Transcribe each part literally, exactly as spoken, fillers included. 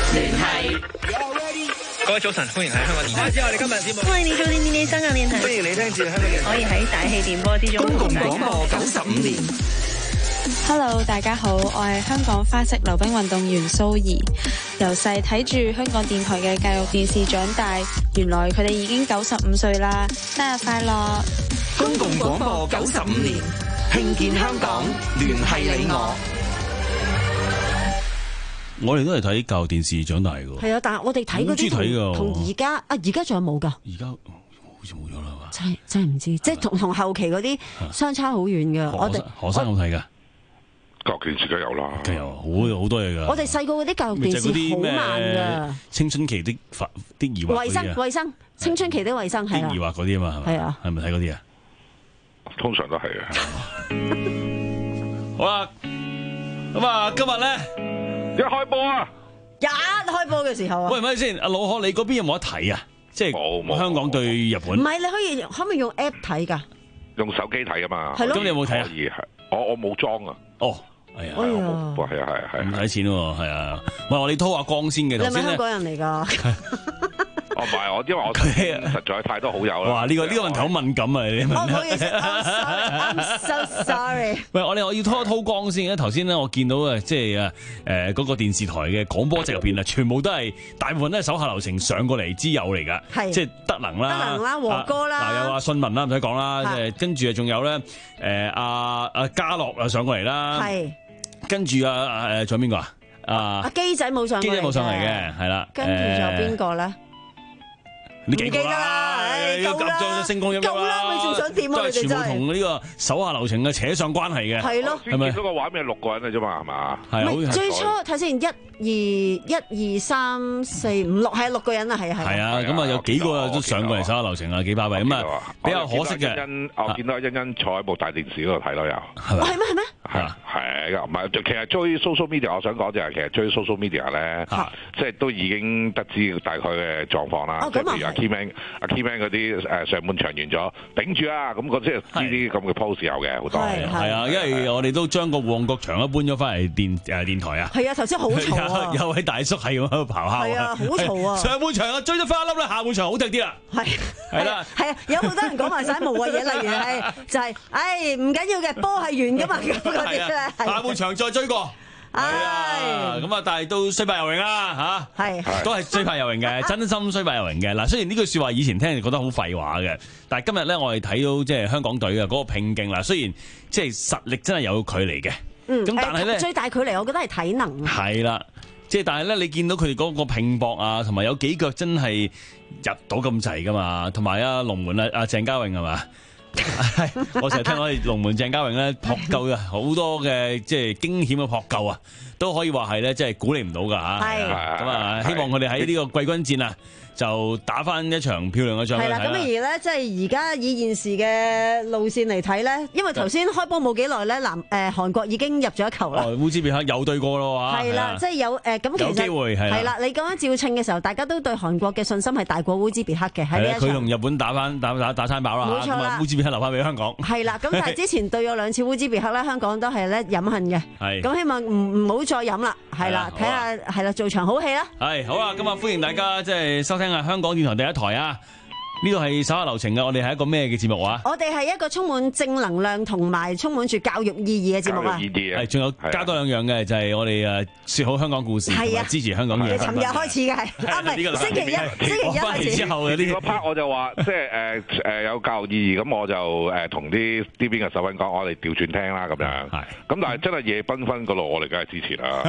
聯繫。 各位早晨，歡迎喺香港電台。開始我哋今日節目。 歡迎你做電電電香港電台。 歡迎你聽住香港電台。 可以喺大氣電波之中。 公共廣播九十五年。 Hello， 大家好，我係香港花式溜冰運動員蘇怡。由細睇住香港電台嘅教育電視長大，原來佢哋已經九十五歲啦，生日快樂！ 公共廣播九十五年，興建香港，聯繫你我。 我哋都係睇教育電視長大嘅。 係啊，但係我哋睇嗰啲同而家啊，而家仲有冇㗎？ 而家好似冇咗啦嘛。 真係真係唔知，即係同同後期嗰啲相差好遠㗎。我哋何生有睇㗎？ 教育電視梗有啦， 梗有好好多嘢㗎。 我哋細個嗰啲教育電視好慢㗎。 青春期的發的疑惑， 衛生衛生，青春期的衛生係啊， 疑惑嗰啲啊嘛，係啊，係咪睇嗰啲啊？ 通常都係啊。 好啦，咁啊，今日咧。 一開播啊！ 一開播嘅時候啊！ 喂，咪先，阿老何，你嗰邊有冇得睇啊？即係香港對日本。 唔係，你可以可唔可以用 app 睇㗎？ 用手機睇㗎嘛？ 係咯。咁你有冇睇啊？ 可以係，我我冇裝啊。 哦，係啊。 哎呀，係啊係啊係。 唔使錢喎，係啊。喂，我哋拖下光先嘅。 你係咪香港人嚟㗎？ 哦，唔係，我因為我實在太多好友啦。 哇！呢個呢個問題好敏感啊！你問。 唔好意思 ，I'm so sorry。 喂，我哋我要拖一拖光先。頭先咧，我見到啊，即係啊，誒嗰個電視台嘅廣播席入邊啊，全部都係大部分都係手下留情上過嚟之友嚟㗎。係。即係德能啦， 德能啦，和哥啦。 嗱，有阿信文啦，唔使講啦。誒，跟住啊，仲有咧，誒阿阿嘉樂啊上過嚟啦。係。跟住啊誒，仲有邊個啊？啊。 阿基仔冇上。 基仔冇上嚟嘅，係啦。 跟住仲有邊個咧？ 你記得啦，夠啦，星光熠熠啦， 你仲想點啊？ 都係全部同呢個手下留情嘅扯上關係嘅， 係咯， 係咪？嗰個畫面係六個人嘅啫嘛，係嘛？ 係最初睇先，一二一二三四五六，係六個人啊，係啊， 係啊，咁啊有幾個都上過嚟手下留情啊，幾巴閉咁啊，比較可惜嘅。 我見到欣欣坐喺部大電視嗰度睇咯，又係咩係咩？ 係啊，係唔係？其實追 social media，我想講就係其實追 social media 咧，即係都已經得知大概嘅狀況啦。即係譬如阿 Keyman、阿 Keyman 嗰啲誒上半場完咗，頂住啊！咁嗰即係呢啲咁嘅 post 有嘅好多。 係啊，因為我哋都將個旺角場都搬咗翻嚟電誒電台啊。 係啊，頭先好嘈啊！ 有位大叔係咁喺度咆哮。 係啊，好嘈啊！ 上半場啊追咗翻一粒啦，下半場好踢啲啦。係係啦， 係啊，有好多人講埋晒無謂嘢，例如係就係，唉唔緊要嘅，波係圓㗎嘛咁嗰啲咧。 下半場再追過。係啊，咁啊，但係都雖敗猶榮啦，吓，係，都係雖敗猶榮嘅，真心雖敗猶榮嘅。嗱，雖然呢句說話以前聽就覺得好廢話嘅，但係今日咧，我哋睇到即係香港隊嘅嗰個拼勁啦。雖然即係實力真係有距離嘅，嗯，咁但係咧最大距離，我覺得係體能。 係啦，即係但係咧，你見到佢哋嗰個拼搏啊，同埋有幾腳真係入到咁滯噶嘛，同埋啊龍門啊啊鄭嘉穎係嘛？我成日聽到龍門鄭嘉穎咧撲救啊，好多嘅即係驚險嘅撲救啊，都可以話係咧，即係鼓勵唔到噶吓。係咁啊，希望佢哋喺呢個季軍戰啊，就打翻一場漂亮嘅仗。係啦， 咁而咧，即係而家以現時嘅路線嚟睇咧，因為頭先開波冇幾耐咧，南誒韓國已經入咗一球啦。烏茲別克有對過咯喎。係啦，即係有誒咁其實有機會係啦。你咁樣照稱嘅時候，大家都對韓國嘅信心係大過烏茲別克嘅喺呢一場。佢同日本打翻打打打餐飽啦。冇錯啦。烏茲別克留翻俾香港。 係啦，咁但係之前對咗兩次烏茲別克咧，香港都係咧飲恨嘅。係。咁希望唔唔好再飲啦。係啦，睇下係啦，做場好戲啦。係好啦，咁啊歡迎大家即係收聽下香港電台第一台啊！呢度係手下留情嘅，我哋係一個咩嘅節目啊？我哋係一個充滿正能量同埋充滿住教育意義嘅節目啊！ 係， 仲有加多兩樣嘅，就係我哋誒說好香港故事，同埋支持香港嘢。尋日開始嘅係，啊唔係星期一，星期一開始。之後嘅呢個 part 我就話，即係誒誒有教育意義，咁我就誒同啲呢邊嘅手韻講，我哋調轉聽啦咁樣。係。咁但係真係夜繽紛嗰度，我哋梗係支持啦。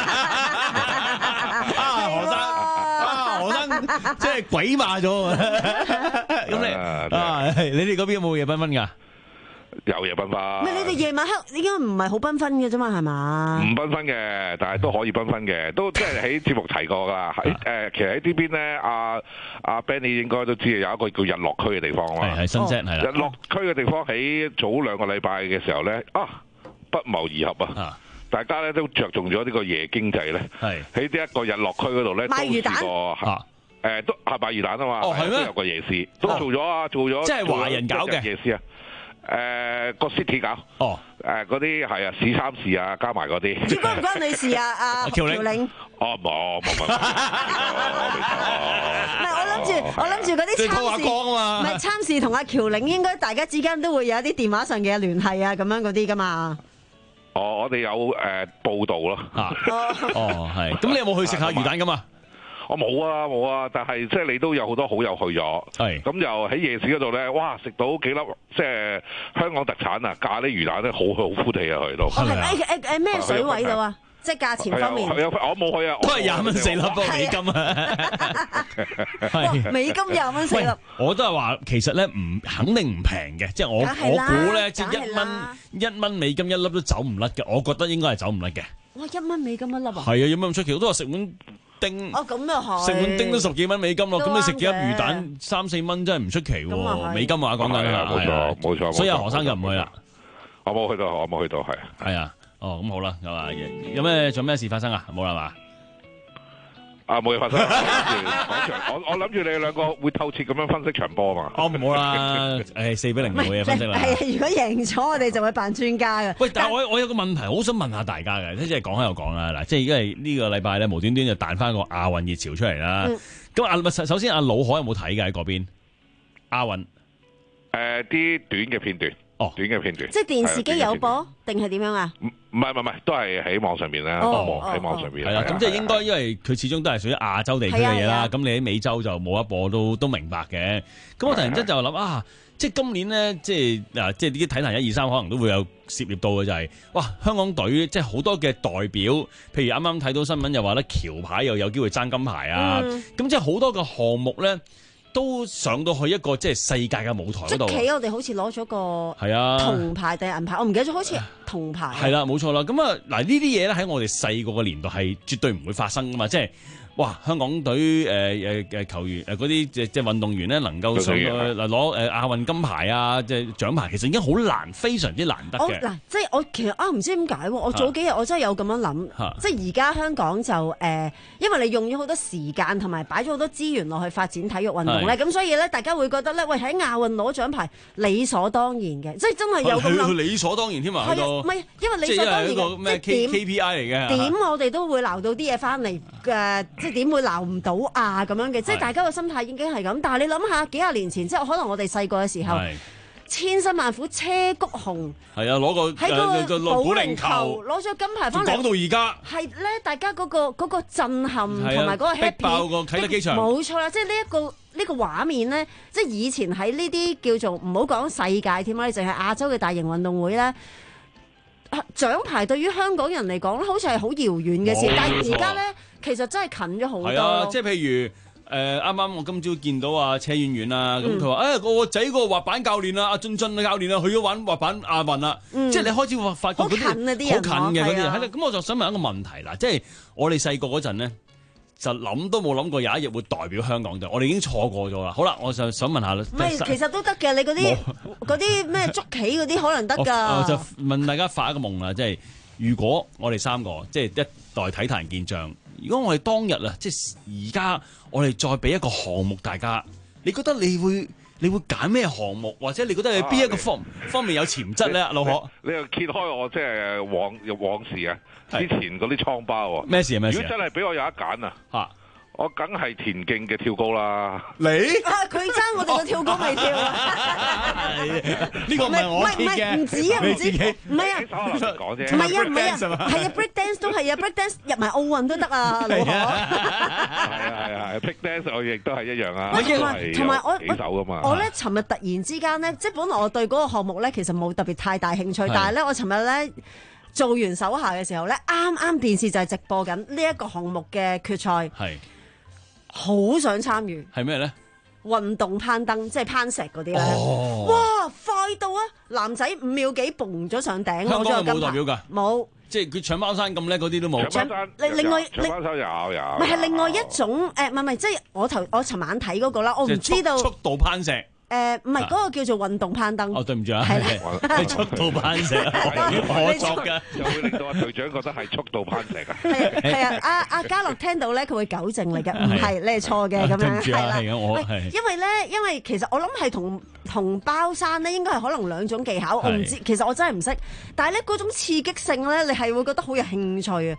啊何生，啊何生，即係鬼馬咗啊！咁你啊，你哋嗰邊有冇夜繽紛噶？ 有夜繽紛。 咩？你哋夜晚黑應該唔係好繽紛嘅啫嘛，係嘛？ 唔繽紛嘅，但係都可以繽紛嘅，都即係喺節目提過噶。喺誒，其實喺呢邊咧，阿阿 Benny 應該都知有一個叫日落區嘅地方啊嘛。係係新啫，係啦。日落區嘅地方喺早兩個禮拜嘅時候咧，啊，不謀而合啊！大家咧都着重咗呢個夜經濟咧，喺呢一個日落區嗰度咧，都試過誒，都係賣魚蛋啊嘛，哦係咩？都有個夜市，都做咗啊，做咗即係華人搞嘅夜市啊，誒個 city 搞，哦誒嗰啲係啊市三市啊加埋嗰啲， 關唔關你事啊？阿喬領， 哦，冇冇冇， 唔係我諗住，我諗住嗰啲參事，唔係參事同阿喬領應該大家之間都會有一啲電話上嘅聯繫啊，咁樣嗰啲噶嘛。 哦，我哋有誒報道咯。 啊，哦係，咁你有冇去食下魚蛋噶嘛？ 我冇啊冇啊，但係即係你都有好多好友去咗，係咁就喺夜市嗰度咧，哇食到幾粒即係香港特產啊，咖喱魚蛋咧好好膚地啊，去到。 哦係誒誒誒咩水位度啊？即係價錢方面。 係啊，我冇去啊。 都係廿蚊四粒噃美金啊！ 係美金廿蚊四粒。 我都係話其實咧唔肯定唔平嘅，即係我我估咧即係一蚊一蚊美金一粒都走唔甩嘅，我覺得應該係走唔甩嘅。 哇！一蚊美金一粒啊！ 係啊，有乜咁出奇？我都話食碗丁， 哦咁又係， 食碗丁都十幾蚊美金咯，咁你食幾粒魚蛋三四蚊真係唔出奇喎，美金話講緊啦， 冇錯冇錯。 所以阿何生就唔去啦， 我冇去到，我冇去到，係係啊，哦咁好啦，係嘛？有咩仲有咩事發生啊？冇啦嘛？ 啊冇嘢發生，我我諗住你哋兩個會透徹咁樣分析場波嘛。 哦唔好啦，誒四比零冇嘢分析啦。 係如果贏咗，我哋就會扮專家嘅。 喂，但係我我有個問題，好想問下大家嘅，即係講開又講啦。嗱，即係而家係呢個禮拜咧，無端端就彈翻個亞運熱潮出嚟啦。咁阿首先阿老海有冇睇嘅喺嗰邊亞運？誒啲短嘅片段。哦，短嘅片段， 即係電視機有播定係點樣啊？ 唔唔係唔係，都係喺網上邊啦，喺網上邊。係啦， 咁即係應該，因為佢始終都係屬於亞洲地區嘅嘢啦。咁你喺美洲就冇得播，都都明白嘅。咁我突然間就諗啊，即係今年咧，即係嗱，即係啲體壇一二三可能都會有涉獵到嘅，就係哇，香港隊即係好多嘅代表，譬如啱啱睇到新聞又話咧，橋牌又有機會爭金牌啊。咁即係好多嘅項目咧，都上到去一個即係世界嘅舞台嗰度。 即係我哋好似攞咗個係啊銅牌定係銀牌，我唔記得咗，好似銅牌。 係啦，冇錯啦。咁啊嗱，呢啲嘢咧喺我哋細個嘅年代係絕對唔會發生噶嘛。即係哇，香港隊誒誒誒球員誒嗰啲即即係運動員咧能夠上去嗱攞誒亞運金牌啊，即係獎牌，其實已經好難，非常之難得嘅。 嗱，即係我其實啊，唔知點解我早幾日我真係有咁樣諗，即係而家香港就誒，因為你用咗好多時間同埋擺咗好多資源落去發展體育運動咧，咁所以咧大家會覺得咧，喂喺亞運攞獎牌理所當然嘅，即係真係有咁諗。 理所當然添啊！ 係啊，唔係因為理所當然嘅， 即係 K P I 嚟嘅。 點我哋都會撈到啲嘢翻嚟嘅，即係點會撈唔到啊咁樣嘅？即係大家個心態已經係咁。但係你諗下，幾廿年前即係可能我哋細個嘅時候，千辛萬苦車谷紅係啊，攞個喺個保齡球攞咗金牌翻嚟， 講到而家係咧，大家嗰個嗰個震撼同埋嗰個 happy， 逼爆個啟德機場， 冇錯啦！即係呢一個呢個畫面咧，即係以前喺呢啲叫做唔好講世界添啦，你淨係亞洲嘅大型運動會咧。獎牌對於香港人嚟講咧，好似係好遙遠嘅事，但係而家咧，其實真係近咗好多。係啊， 即係譬如誒，啱啱我今朝見到啊車婉婉啊，咁佢話誒個仔個滑板教練啊，阿俊俊嘅教練啊，去咗玩滑板亞運啦。即係你開始會發覺嗰啲好近嘅嗰啲人，係啦。咁我就想問一個問題啦，即係我哋細個嗰陣咧，就諗都冇諗過有一日會代表香港隊，我哋已經錯過咗啦。好啦，我就想問下啦。 唔係，其實都得嘅。你嗰啲嗰啲咩捉棋嗰啲可能得㗎。 我就問大家發一個夢啦，即係如果我哋三個即係一代體壇健將，如果我哋當日啊，即係而家我哋再俾一個項目大家，你覺得你會你會揀咩項目，或者你覺得你邊一個方、啊、方面有潛質咧？老何， 你又揭開我即係往往事啊！之前嗰啲瘡疤喎， 咩事啊？咩事？ 如果真係俾我有得揀啊，嚇！我梗係田徑嘅跳高啦。 你啊，佢爭我哋個跳高未跳啊？ 呢個唔係我嘅， 唔係唔止啊，唔止，唔係啊， 講啫， 唔係啊，唔係啊，係啊 ，break dance 都係啊 ，break dance 入埋奧運都得啊，老何。係啊係啊 break dance 我亦都係一樣啊。 同埋我幾手噶嘛。 我咧，尋日突然之間咧，即係本來我對嗰個項目咧，其實冇特別太大興趣，但係咧，我尋日咧。做完手下嘅時候咧，啱啱電視就係直播緊呢一個項目嘅決賽，係好想參與。 係咩咧？ 運動攀登，即係攀石嗰啲咧。哦、哇，快到啊！男仔五秒幾蹦咗上頂， 香港冇代表㗎， 冇。即係佢搶包山咁叻嗰啲都冇。 搶包山， 另外搶包山有有。 唔係係另外一種誒，唔係唔係，即係我頭我尋晚睇嗰個啦，我唔知道。 速度攀石。 誒唔係嗰個叫做運動攀登。 哦，對唔住啊，係速度攀石，我作㗎， 就會令到阿隊長覺得係速度攀石啊。 係係啊，阿阿嘉樂聽到咧，佢會糾正你嘅，唔係你係錯嘅咁樣。係啦，因為咧，因為其實我諗係同同包山咧，應該係可能兩種技巧，我唔知，其實我真係唔識。但係咧嗰種刺激性咧，你係會覺得好有興趣啊！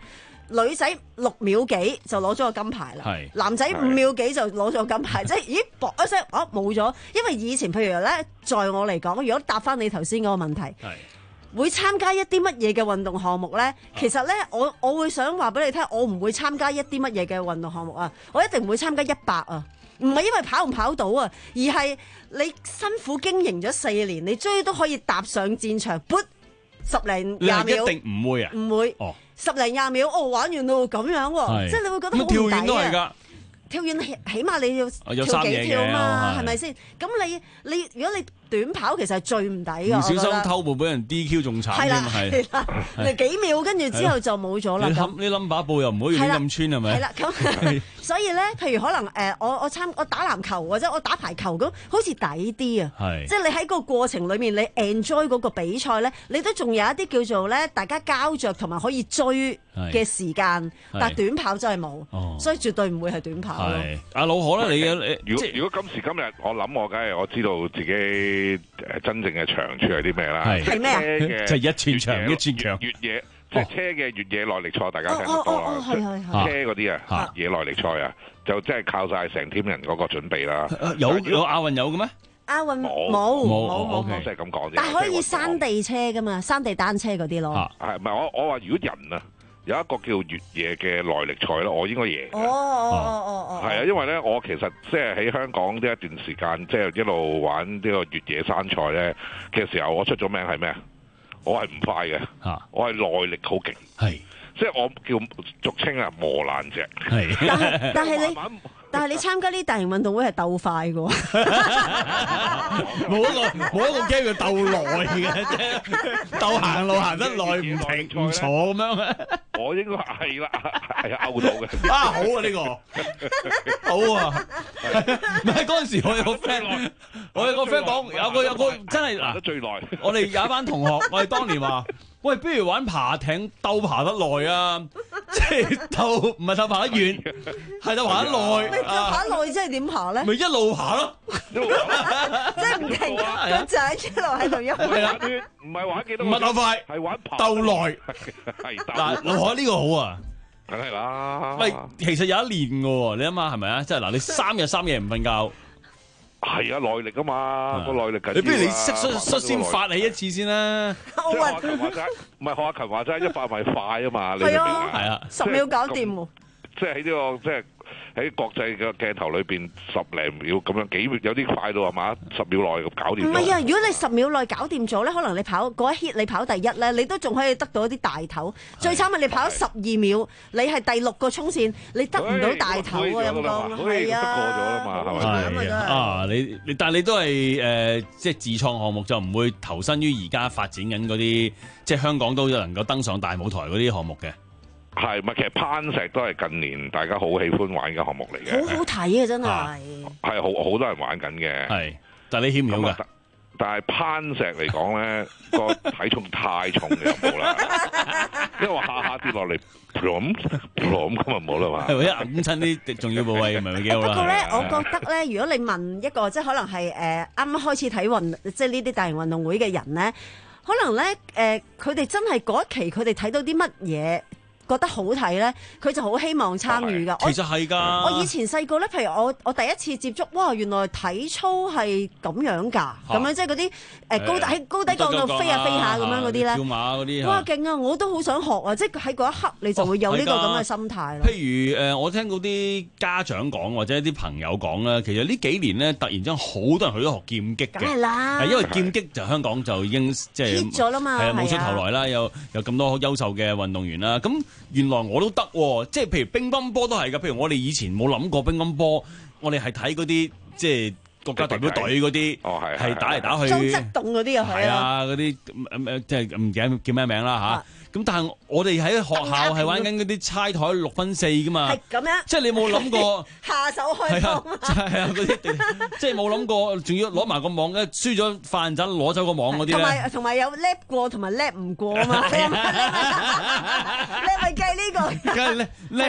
女仔六秒幾就攞咗個金牌啦，男仔五秒幾就攞咗金牌，即係咦搏一聲哦冇咗。因為以前譬如咧，在我嚟講，如果答翻你頭先嗰個問題，會參加一啲乜嘢嘅運動項目咧？其實咧，我我會想話俾你聽，我唔會參加一啲乜嘢嘅運動項目啊，我一定唔會參加一百啊。唔係因為跑唔跑到啊，而係你辛苦經營咗四年，你終於都可以踏上戰場，撥十零廿秒， 一定唔會啊， 唔會，哦、十零廿秒，哦玩完咯咁樣喎，即係你會覺得好唔抵啊。跳遠都係㗎。跳遠起起碼你要跳幾跳嘛，係咪先？咁你你如果你短跑其實係最唔抵㗎， 唔小心偷步俾人 D Q 仲慘添，係啦， 你幾秒跟住之後就冇咗啦。 你冧你冧把步又唔可以亂咁穿係咪？ 係啦，咁所以咧，譬如可能誒，我我參我打籃球或者我打排球咁，好似抵啲啊。係，即係你喺個過程裏面，你 enjoy 嗰個比賽咧，你都仲有一啲叫做咧，大家交着同埋可以追嘅時間。但係短跑真係冇，所以絕對唔會係短跑。 係阿老何咧，你你如果如果今時今日，我諗我梗係我知道自己誒真正嘅長處係啲咩啦？ 係咩啊？ 就係一寸長一寸強越野，即係車嘅越野耐力賽，大家聽得多啦。車嗰啲啊，越野耐力賽啊，就真係靠晒成 team 人嗰個準備啦。 有有亞運有嘅咩？ 亞運冇冇冇冇，即係咁講啫。 但係可以山地車噶嘛，山地單車嗰啲咯。 係唔係我我話如果人啊？有一個叫越野嘅耐力賽咯，我應該贏嘅。 哦哦哦哦， 係啊，因為咧，我其實即係喺香港呢一段時間，即係一路玩呢個越野山賽咧嘅時候，我出咗名係咩啊？我係唔快嘅，我係耐力好勁，係即係我叫俗稱啊磨爛隻。係， 但係但係你。但係你參加呢大型運動會係鬥快嘅喎， 冇一個冇一個 game 叫鬥耐嘅啫，鬥行路行得耐唔停唔坐咁樣。 我應該係啦，係啊，勾到嘅。 啊好啊呢個，好啊。唔係嗰陣時我有個 friend，我有個 friend 講有個有個真係行得最耐。 我哋有一班同學，我哋當年話。喂，不如玩爬艇鬥爬得耐啊！即係鬥唔係鬥爬得遠，係鬥爬得耐。 鬥爬得耐即係點爬咧？ 咪一路爬咯， 即係唔停個仔一路喺度喐。 係啊，唔係玩幾多？ 唔係鬥快， 係玩爬鬥耐。嗱，老海呢個好啊， 梗係啦。 喂，其實有一年嘅喎，你諗下係咪啊？即係嗱，你三日三夜唔瞓覺。 係啊，耐力啊嘛，個耐力緊要啊！ 你不如你識率率先發起一次先啦。 即係學阿勤話齋，唔係學阿勤話齋，一發咪快啊嘛！你係啊，係啊，十秒搞掂喎。 即係喺呢個即係喺國際嘅鏡頭裏邊十零秒咁樣，幾有啲快到係嘛？十秒內咁搞掂。唔係啊，如果你十秒內搞掂咗咧，可能你跑嗰一 hit 你跑第一咧，你都仲可以得到一啲大頭。最慘係你跑咗十二秒，你係第六個衝線，你得唔到大頭啊！咁講係啊， 過咗啦嘛，係咪？ 啊，你你但係你都係誒，即係自創項目就唔會投身於而家發展緊嗰啲，即係香港都能夠登上大舞台嗰啲項目嘅。 係咪？其實攀石都係近年大家好喜歡玩嘅項目嚟嘅， 好好睇啊！真係係好好多人玩緊嘅。 係，但係你險唔險㗎？ 但係攀石嚟講咧，個體重太重就冇啦，因為下下跌落嚟，咁咁咁就冇啦嘛。 係咪一揞親啲重要部位，唔係咪幾好啦？ 不過咧，我覺得咧，如果你問一個即係可能係誒啱啱開始睇運，即係呢啲大型運動會嘅人咧，可能咧誒，佢哋真係嗰一期佢哋睇到啲乜嘢？覺得好睇咧，佢就好希望參與噶。 其實係㗎。 我以前細個咧，譬如我我第一次接觸，哇！原來體操係咁樣㗎，咁樣即係嗰啲誒高喺高低槓度飛下飛下咁樣嗰啲咧。 跳馬嗰啲。 哇！勁啊！我都好想學啊！即係喺嗰一刻，你就會有呢個咁嘅心態咯。 譬如誒，我聽嗰啲家長講或者啲朋友講啦，其實呢幾年咧，突然之間好多人去咗學劍擊嘅。 梗係啦。 係因為劍擊就香港就已經即係 hit 咗啦嘛。係啊， 冒出頭來啦，有有咁多優秀嘅運動員啦，咁。原來我都得喎，即係譬如乒乓波都係㗎。譬如我哋以前冇諗過乒乓波，我哋係睇嗰啲即係國家代表隊嗰啲，係打嚟打去。 裝側動嗰啲又係啊，嗰啲誒即係唔記得叫咩名啦嚇。咁但係我哋喺學校係玩緊嗰啲猜台六分四㗎嘛。係咁樣。即係你冇諗過下手開波。 係啊，嗰啲即係冇諗過，仲要攞埋個網咧，輸咗發陣攞走個網嗰啲咧。 同埋同埋有叻過同埋叻唔過啊嘛。你係咪計呢個？ 梗係叻叻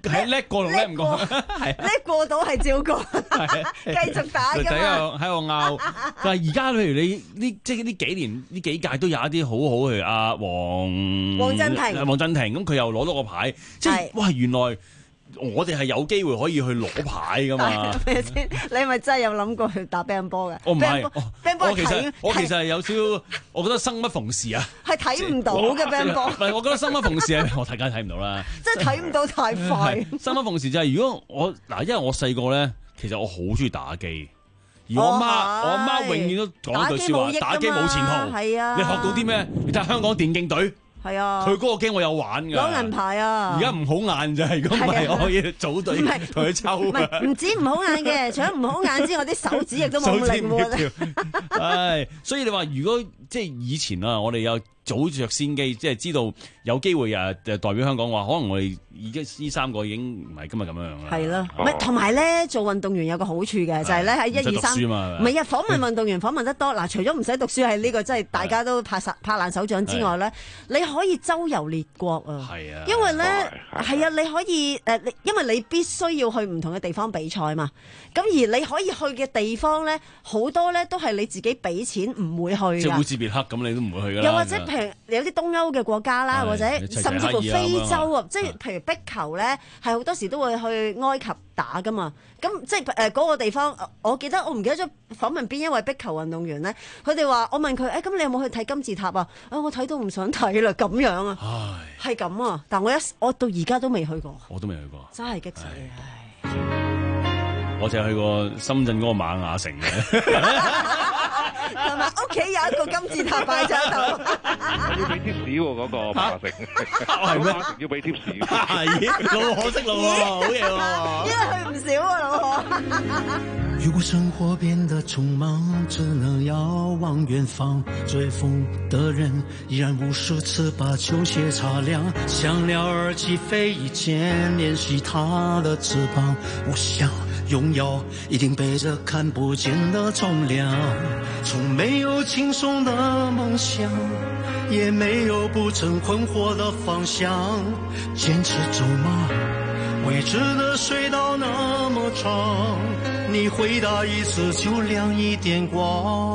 係叻過同叻唔過，係叻過到係照過，繼續打㗎嘛。 喺度拗，但係而家譬如你呢，即係呢幾年呢幾屆都有一啲好好嘅阿黃黃鎮廷， 黃鎮廷咁佢又攞到個牌，即係哇原來。我哋係有機會可以去攞牌噶嘛？ 咩先？你係咪真係有諗過去打乒乓波嘅？ 我唔係， 我其實我其實係有少少，我覺得生不逢時啊。係睇唔到嘅乒乓波。 唔係，我覺得生不逢時啊！我大家睇唔到啦。 即係睇唔到太快。 生不逢時就係如果我嗱，因為我細個咧，其實我好中意打機，而我媽我阿媽永遠都講一句説話：打機冇前途。係啊，你學到啲咩？你睇下香港電競隊。係啊，佢嗰個 game 我有玩㗎， 攞銀牌啊！ 而家唔好眼就係，如果唔係我可以組隊同佢抽。唔係唔止唔好眼嘅，除咗唔好眼之外，啲手指亦都冇力喎。 係，所以你話如果即係以前啊，我哋有早着先機，即係知道有機會啊，代表香港話，可能我哋而家呢三個已經唔係今日咁樣樣啦。係咯， 唔係同埋咧，做運動員有個好處嘅，就係咧喺一二三，唔係啊，訪問運動員訪問得多嗱，除咗唔使讀書係呢個真係大家都拍拍爛手掌之外咧，你可以周遊列國啊。係啊，因為咧係啊，你可以誒，你因為你必須要去唔同嘅地方比賽嘛。咁而你可以去嘅地方咧，好多咧都係你自己俾錢唔會去嘅。即係烏茲別克咁，你都唔會去㗎啦。又或者譬如有啲東歐嘅國家啦，或者甚至乎非洲啊，即係譬如壁球咧，係好多時都會去埃及打㗎嘛。咁即係誒嗰個地方，我記得我唔記得咗訪問邊一位壁球運動員咧，佢哋話我問佢誒，咁你有冇去睇金字塔啊？啊，我睇到唔想睇啦，咁樣啊，係咁啊。但我一我到而家都未去過， 我都未去過， 真係激死唉！ 我淨係去過深圳嗰個瑪雅城嘅， 同埋屋企有一個金字塔擺咗喺度。 要俾貼士喎，嗰個瑪雅城， 係咩？ 要俾貼士。 係，老可惜咯喎，好嘢喎。 因為去唔少啊，老可。 如果生活變得匆忙，只能遙望遠方，追風的人依然無數次把球鞋擦亮，像鳥兒起飛一間練習它的翅膀。我想擁有一定背着看不見的重量，從沒有輕鬆的夢想，也沒有不曾困惑的方向，堅持走嗎？未知的隧道那麼長，你回答一次就亮一點光。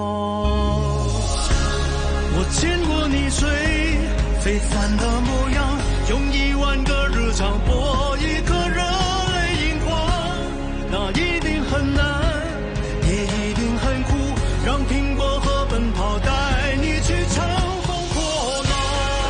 我見過你最非凡的模樣，用一萬個日常搏一顆熱淚盈眶，那一定很難，也一定很苦，讓蘋果和奔跑帶你去乘風破浪。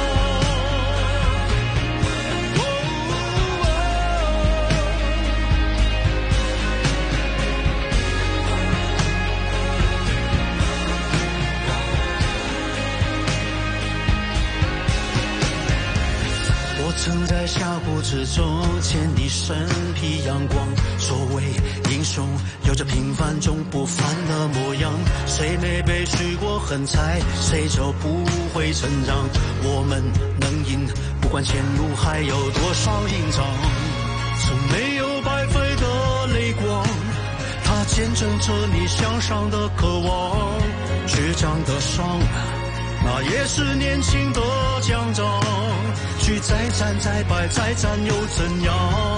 我曾在峽谷之中見你身披陽光，所謂英雄有着平凡中不凡的模樣，誰沒被許過狠彩，誰就不會成長。我們能贏，不管前路還有多少硬仗，從沒有白費的淚光，它見證着你向上的渴望，倔強的雙那也是年輕的獎章，去再戰再敗再戰又怎樣？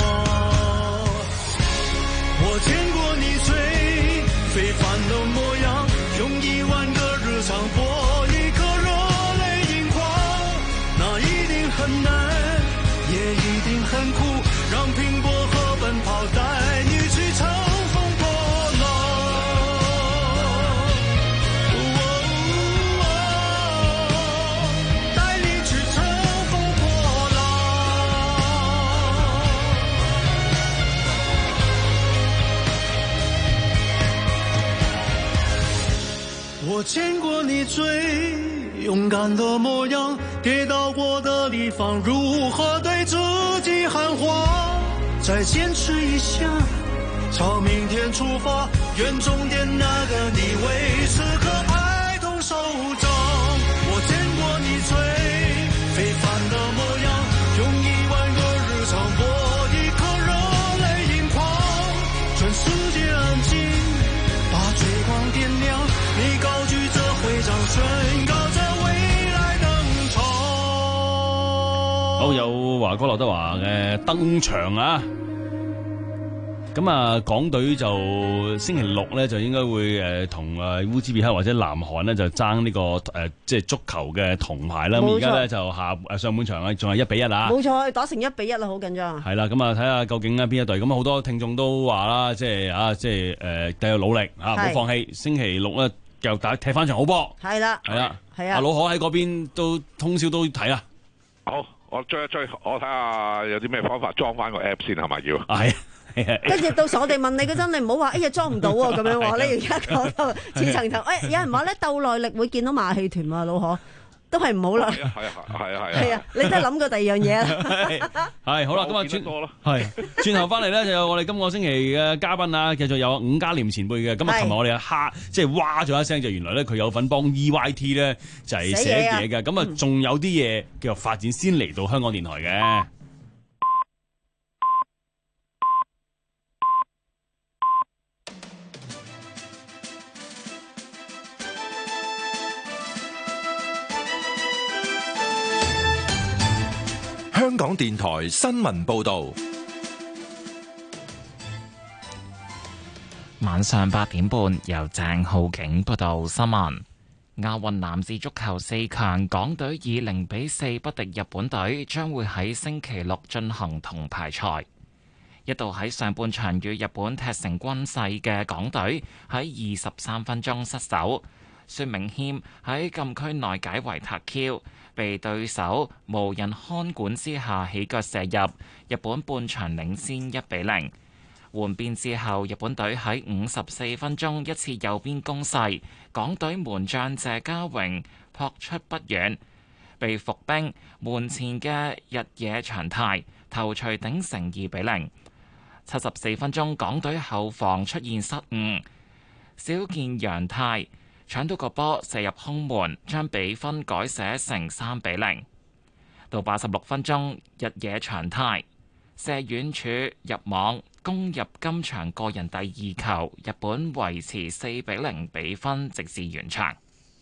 我見過你最非凡的模樣，用一萬個日常搏一顆熱淚盈眶，那一定很難，也一定很苦，讓拼搏和奔跑帶你去乘風破浪。我見過你最勇敢的模樣，跌倒過的地方如何對自己喊話，再堅持一下，朝明天出發，願終點那個你為此刻愛同手掌。我見過你最非凡的模樣，用一萬個日常搏一顆熱淚盈眶，全世界安靜，把追光點亮，你高舉着徽章，宣告着未來登場。 好，有華哥劉德華嘅登場啊！咁啊，港隊就星期六咧就應該會誒同誒烏茲別克或者南韓咧就爭呢、這個誒、呃、即係足球嘅銅牌啦。咁而家咧就下誒上半場啊，仲係一比一啊！ 冇錯，打成一比一啦，好緊張。 係啦，咁啊睇下究竟咧邊一隊？咁好多聽眾都話啦，即係啊，即係誒繼續努力啊，唔好放棄。星期六咧又打踢翻場好波。係啦，係啦，係啊！阿老可喺嗰邊都通宵都睇啊！ 好，我追一追，我睇下有啲咩方法裝翻個 app 先，係咪要？ 係。 跟住到時我哋問你嗰陣，你唔好話哎呀裝唔到喎咁樣喎。你而家講到似層層，誒有人話咧鬥耐力會見到馬戲團啊，老可都係唔好啦。係啊係啊係啊係啊！你都係諗過第二樣嘢啦。係好啦，咁啊轉多咯。係轉頭翻嚟咧，就有我哋今個星期嘅嘉賓啊，繼續有伍嘉廉前輩嘅。咁啊，琴日我哋蝦即係哇咗一聲，就原來咧佢有份幫 E Y T 咧就係寫嘢嘅。咁啊，仲有啲嘢繼續發展先嚟到香港電台嘅。 香港電台新聞報道， 晚上八點半由鄭浩景報道新聞。亞運男子足球四強，港隊以零比四不敵日本隊，將會喺星期六進行銅牌賽。一度喺上半場與日本踢成均勢嘅港隊，喺二十三分鐘失守，孫銘謙喺禁區內解圍撻 Q。被對手無人看管之下起腳射入，日本半場領先一比零。換邊之後，日本隊喺五十四分鐘一次右邊攻勢，港隊門將謝家榮撲出不遠，被伏兵門前嘅日野長泰頭槌頂成二比零。七十四分鐘，港隊後防出現失誤，小見洋太搶到個波射入空門，將比分改寫成三比零。到八十六分鐘，日野長泰射遠柱入網，攻入今場個人第二球，日本維持四比零比分，直至完場。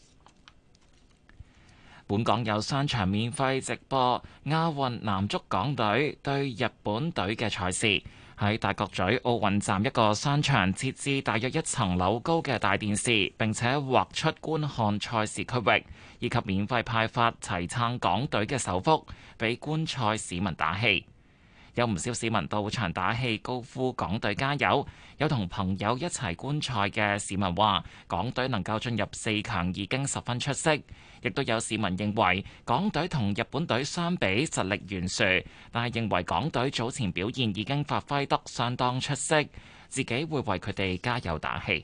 本港有商場免費直播亞運男足港隊對日本隊嘅賽事。喺大角咀奧運站一個商場設置大約一層樓高嘅大電視，並且劃出觀看賽事區域，以及免費派發齊撐港隊嘅手幅，俾觀賽市民打氣。有唔少市民到場打氣，高呼港隊加油。有同朋友一齊觀賽嘅市民話，港隊能夠進入四強已經十分出色。亦都有市民認為港隊同日本隊相比實力懸殊，但係認為港隊早前表現已經發揮得相當出色，自己會為佢哋加油打氣。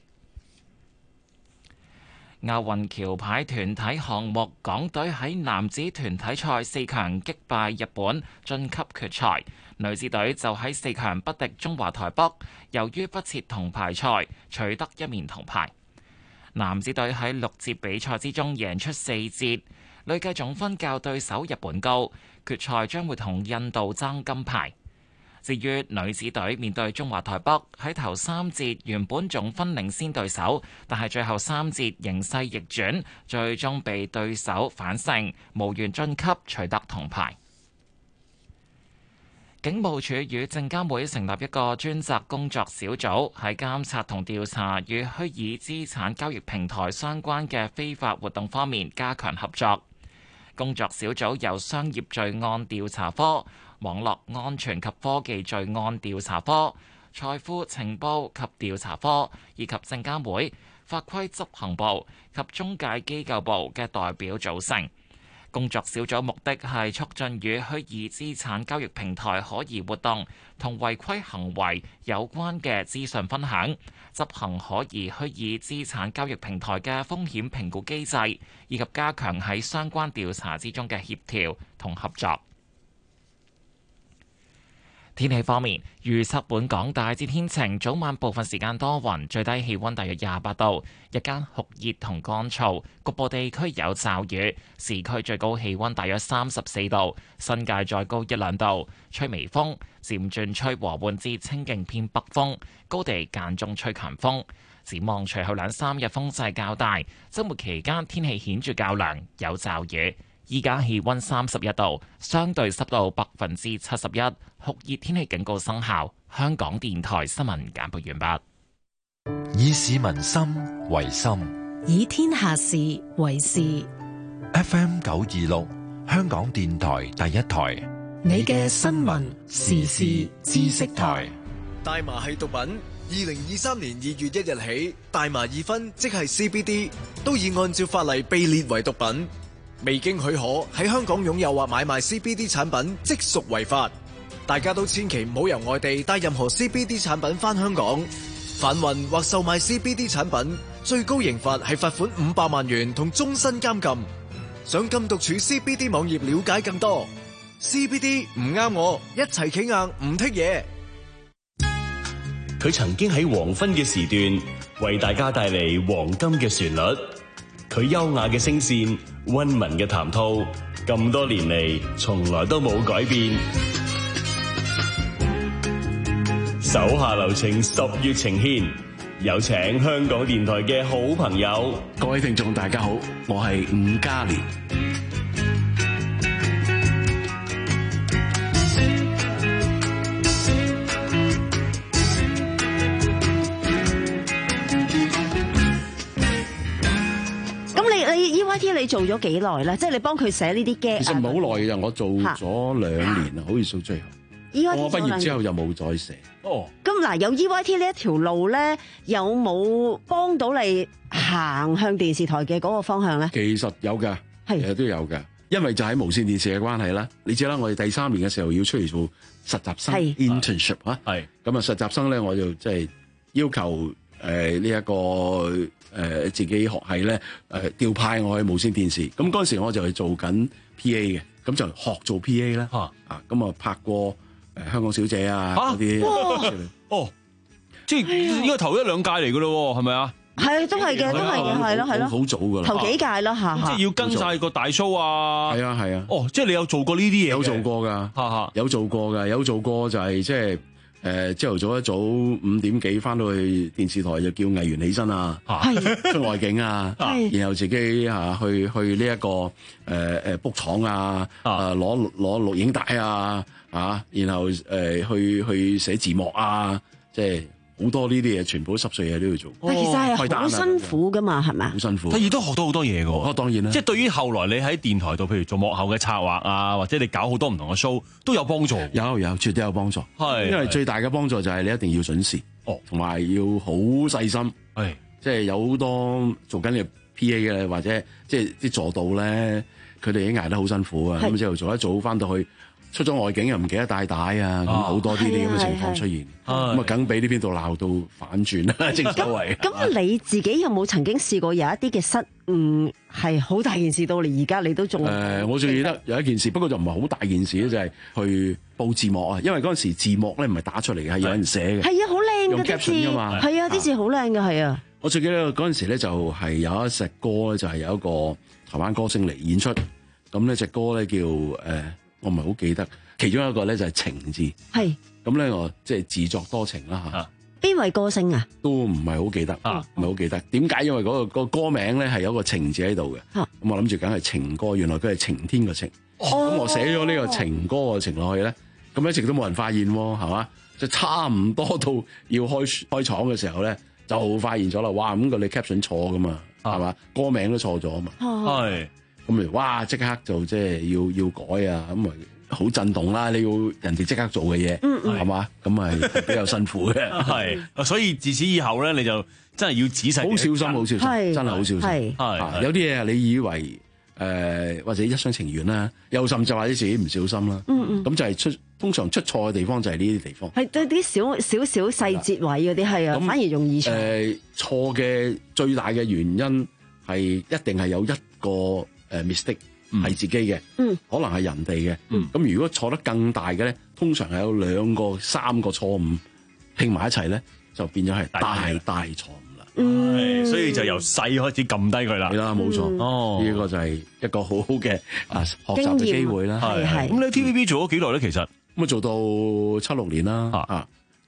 亞運橋牌團體項目，港隊喺男子團體賽四強擊敗日本晉級決賽，女子隊就喺四強不敵中華台北，由於不設銅牌賽，取得一面銅牌。男子隊喺六節比賽之中贏出四節，累計總分較對手日本高，決賽將會同印度爭金牌。至於女子隊面對中華台北，喺頭三節原本總分領先對手，但係最後三節形勢逆轉，最終被對手反勝，無緣晉級，取得銅牌。警務處與證監會成立一個專責工作小組，喺監察同調查與虛擬資產交易平台相關嘅非法活動方面加強合作。工作小組由商業罪案調查科、網絡安全及科技罪案調查科、財富情報及調查科以及證監會法規執行部及中介機構部嘅代表組成。工作小組目的係促進與虛擬資產交易平台可疑活動同違規行為有關嘅資訊分享，執行可疑虛擬資產交易平台嘅風險評估機制，以及加強喺相關調查之中嘅協調同合作。天氣方面，預測本港大致天晴，早晚部分時間多雲，最低氣溫大約廿八度，日間酷熱同乾燥，局部地區有驟雨。市區最高氣溫大約三十四度，新界再高一兩度，吹微風，漸轉吹和緩至清勁偏北風，高地間中吹強風。展望隨後兩三日風勢較大，週末期間天氣顯著較涼，有驟雨。 依家氣溫三十一度，相對濕度百分之七十一，酷熱天氣警告生效。香港電台新聞簡報完畢。 以市民心為心， 以天下事為事。 F M 九二六，香港電台第一台， 你嘅新聞時事知識台。 大麻係毒品。二零二三年二月一日起，大麻二酚即係 C B D 都已按照法例被列為毒品。未經許可喺香港擁有或買賣 C B D 產品，即屬違法。大家都千祈唔好由外地帶任何 C B D 產品返香港。販運或售賣 C B D 產品，最高刑罰係罰款五百萬元同終身監禁。上禁毒處 C B D 網頁了解更多。C B D 唔啱我，一齊企硬唔剔嘢。 佢曾經喺黃昏嘅時段為大家帶嚟黃金嘅旋律，佢優雅嘅聲線、溫文嘅談吐，咁多年嚟從來都冇改變。手下留情，十月情牽，有請香港電台嘅好朋友。 各位聽眾大家好，我係伍嘉廉。 E Y T 你做咗幾耐咧？即係你幫佢寫呢啲 gag。 其實唔係好耐嘅，我做咗兩年啦，好似數最後。 E Y T 我畢業之後又冇再寫。 哦。咁嗱，有 E Y T 呢一條路咧，有冇幫到你行向電視台嘅嗰個方向咧？ 其實有㗎，其實都有㗎。因為就喺無線電視嘅關係啦，你知啦，我哋第三年嘅時候要出嚟做實習生 internship 啊。係。咁啊，實習生咧，我就即係要求誒呢一個。誒、呃、自己學系咧誒調派我去無線電視，咁嗰陣時我就係做緊 P A 嘅，咁就學做 P A 啦。啊，咁啊拍過誒、呃、香港小姐啊嗰啲。 哦，即係應該頭一兩屆嚟㗎咯，係咪啊？ 係都係嘅，都係嘅，係咯係咯。 好早㗎啦， 頭幾屆咯嚇。 即係要跟晒個大 show 啊。 係啊係啊。 哦，即係你有做過呢啲嘢？ 有做過㗎，有做過㗎，有做過就係即係。誒朝頭早一早五點幾翻到去電視台就叫藝員起身啊，出外景啊，然後自己嚇去去呢一個誒誒 book 廠啊，誒攞攞錄影帶啊，嚇，然後誒去去寫字幕啊，即係好多呢啲嘢，全部濕碎嘢都要做。 但其實係好辛苦噶嘛，係咪？ 好辛苦。 但亦都學到好多嘢㗎喎。 哦，當然啦。 即係對於後來你喺電台度，譬如做幕後嘅策劃啊，或者你搞好多唔同嘅 show，都有幫助。 有有，絕對有幫助。係，因為最大嘅幫助就係你一定要準時，哦，同埋要好細心。係，即係有好多做緊嘅 P A 嘅，或者即係啲助導咧，佢哋已經捱得好辛苦啊。咁之後做一早翻到去。出咗外景又唔記得帶帶啊，咁好多啲啲咁嘅情況出現，咁啊梗俾呢邊度鬧到反轉啦，正所謂。 咁你自己有冇曾經試過有一啲嘅失誤係好大件事到嚟而家你都仲？誒、 呃，我最記得有一件事，不過就唔係好大件事咧，就係、是、去報字幕啊，因為嗰陣時字幕咧唔係打出嚟嘅，係有人寫嘅。 係啊，好靚嘅啲字㗎嘛。 係啊，啲字好靚嘅，係啊。 我最記得嗰陣時咧，就係有一隻歌咧，就係有一個台灣歌星嚟演出，咁呢隻歌咧叫誒、呃，我唔係好記得。其中一個咧就係情字，係咁咧我即係自作多情啦嚇。 邊位歌星啊？ 都唔係好記得，唔係好記得。點解？因為嗰個個歌名咧係有個情字喺度嘅。咁我諗住梗係情歌，原來佢係晴天嘅晴。咁我寫咗呢個情歌嘅情落去咧，咁一直都冇人發現喎，係嘛？就差唔多到要開開廠嘅時候咧，就發現咗啦。哇！咁個你 caption 錯噶嘛，係嘛？歌名都錯咗啊嘛。係咁咪哇！即刻就即係要要改啊！咁咪。好震動啦！你要人哋即刻做嘅嘢，係嘛？咁咪比較辛苦嘅。 係，所以自此以後咧，你就真係要仔細， 好小心，好小心，真係好小心。係，有啲嘢你以為誒、呃、或者一廂情願啦，又甚至話你自己唔小心啦。嗯嗯。咁就係出通常出錯嘅地方就係呢啲地方。係對啲小少少細節位嗰啲係啊，反而容易錯。誒、呃、錯嘅最大嘅原因係一定係有一個誒 mistake。係自己嘅，嗯，可能係人哋嘅，嗯，咁如果錯得更大嘅咧，通常係有兩個、三個錯誤拼埋一齊咧，就變咗係大大錯誤啦。 嗯，所以就由細開始撳低佢啦。係啦， 冇錯。哦，呢個就係一個好好嘅啊學習嘅機會啦。係係。咁你喺 T V B 做咗幾耐咧？其實咁啊做到七六年啦。啊，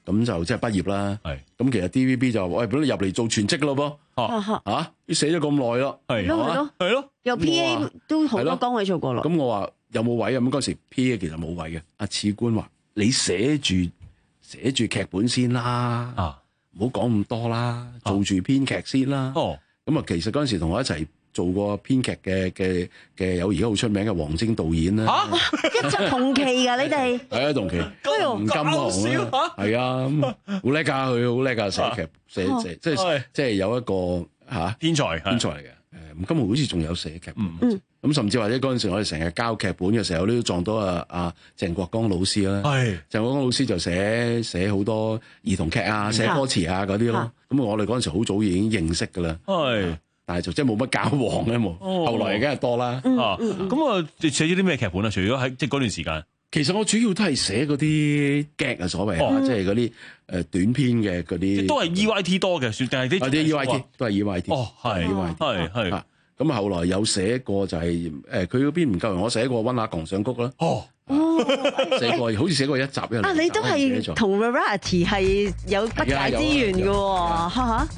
咁就即係畢業啦。係咁，其實 D V B 就喂，本來入嚟做全職咯噃。嚇嚇，你寫咗咁耐咯，係咯係咯，有 P A 都好多崗位做過咯。 咁我話有冇位啊？咁嗰時 P A 其實冇位嘅。阿次官話：你寫住寫住劇本先啦，唔好講咁多啦，做住編劇先啦。哦，咁啊，其實嗰陣時同我一齊做過編劇嘅嘅嘅有而家好出名嘅黃晶導演啦。 嚇，一齊同期㗎你哋？係啊，同期。吳金航啦，係啊，咁好叻㗎，佢好叻㗎，寫劇寫寫即係即係有一個嚇天才天才嚟嘅。誒，吳金航好似仲有寫劇本。咁甚至或者嗰陣時我哋成日交劇本嘅時候，都撞到阿阿鄭國江老師啦。係鄭國江老師就寫寫好多兒童劇啊，寫歌詞啊嗰啲咯。咁我哋嗰陣時好早已經認識㗎啦。係。但係就即係冇乜交往咧，冇。後來梗係多啦。 啊，咁啊，你寫咗啲咩劇本啊？除咗喺即係嗰段時間， 其實我主要都係寫嗰啲 gag 啊，所謂啊，即係嗰啲誒短篇嘅嗰啲。 都係 E Y T 多嘅，算定係啲。 啲 E Y T 都係 E Y T。 哦，係 E Y T。 係係。 咁後來有寫過就係誒佢嗰邊唔夠人，我寫過溫拿狂上谷啦。哦，寫過好似寫過一集啊。 你都係同 Variety 係有不解之緣嘅喎，嚇嚇。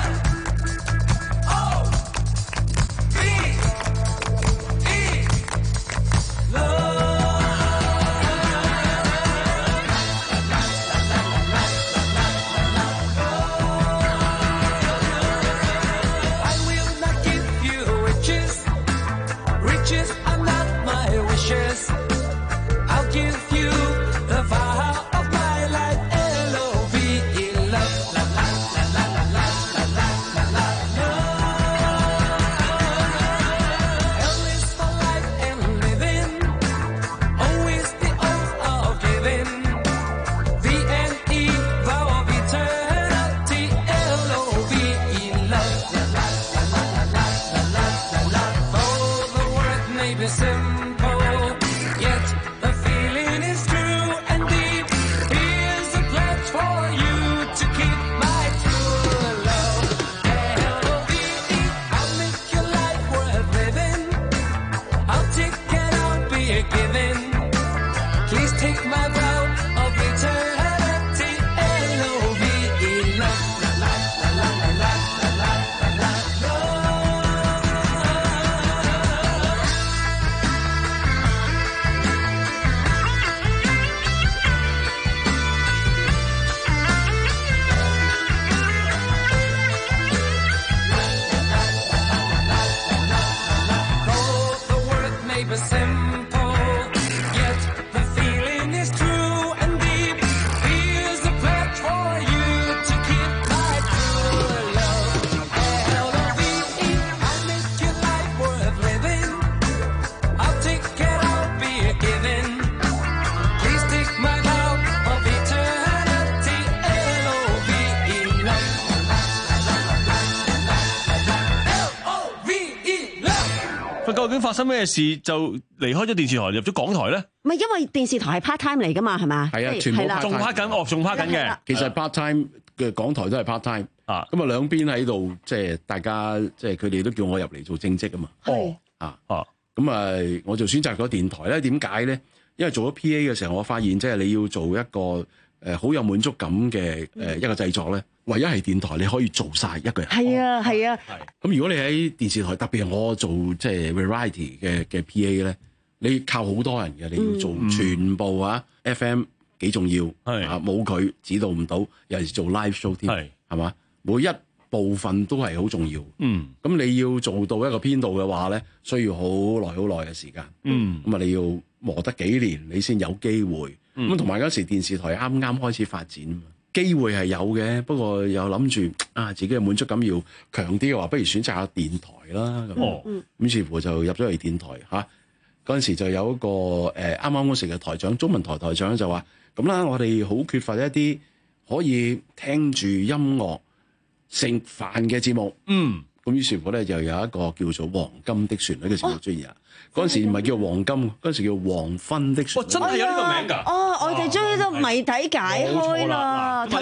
究竟發生咩事就離開咗電視台入咗港台咧？ 唔係因為電視台係 part time 嚟噶嘛，係嘛？ 係啊，全部仲 part 緊，哦，仲 part 緊嘅。 其實 part time 嘅港台都係 part time 啊。咁啊，兩邊喺度，即係大家，即係佢哋都叫我入嚟做正職啊嘛。哦，啊啊，咁啊，我就選擇咗電台咧。點解咧？因為做咗 P A 嘅時候，我發現即係你要做一個誒好有滿足感嘅誒一個製作咧。唯一係電台，你可以做晒一個人。 係啊，係啊。 咁如果你喺電視台，特別係我做即係 variety 嘅嘅 P A 咧，你靠好多人嘅，你要做全部啊、嗯、F M 幾重要，啊冇佢指導唔到，尤其是做 live show 添，係嘛？每一部分都係好重要。嗯。咁你要做到一個編導嘅話咧，需要好耐好耐嘅時間。嗯。咁啊，你要磨得幾年，你先有機會。咁同埋嗰時電視台啱啱開始發展啊嘛。機會係有嘅，不過又諗住啊，自己嘅滿足感要強啲嘅話，不如選擇下電台啦。咁，咁、嗯、於是乎就入咗嚟電台嚇。嗰、啊、陣時就有一個誒啱啱嗰時嘅台長，中文台台長就話：咁啦，我哋好缺乏一啲可以聽住音樂食飯嘅節目。嗯。咁於是乎咧，就有一個叫做《黃金的旋律》嘅節目出現啊！嗰陣時唔係叫黃金，嗰陣時叫黃昏的旋律。 哦，真係有呢個名㗎！ 哦，我哋終於都謎底解開啦！頭先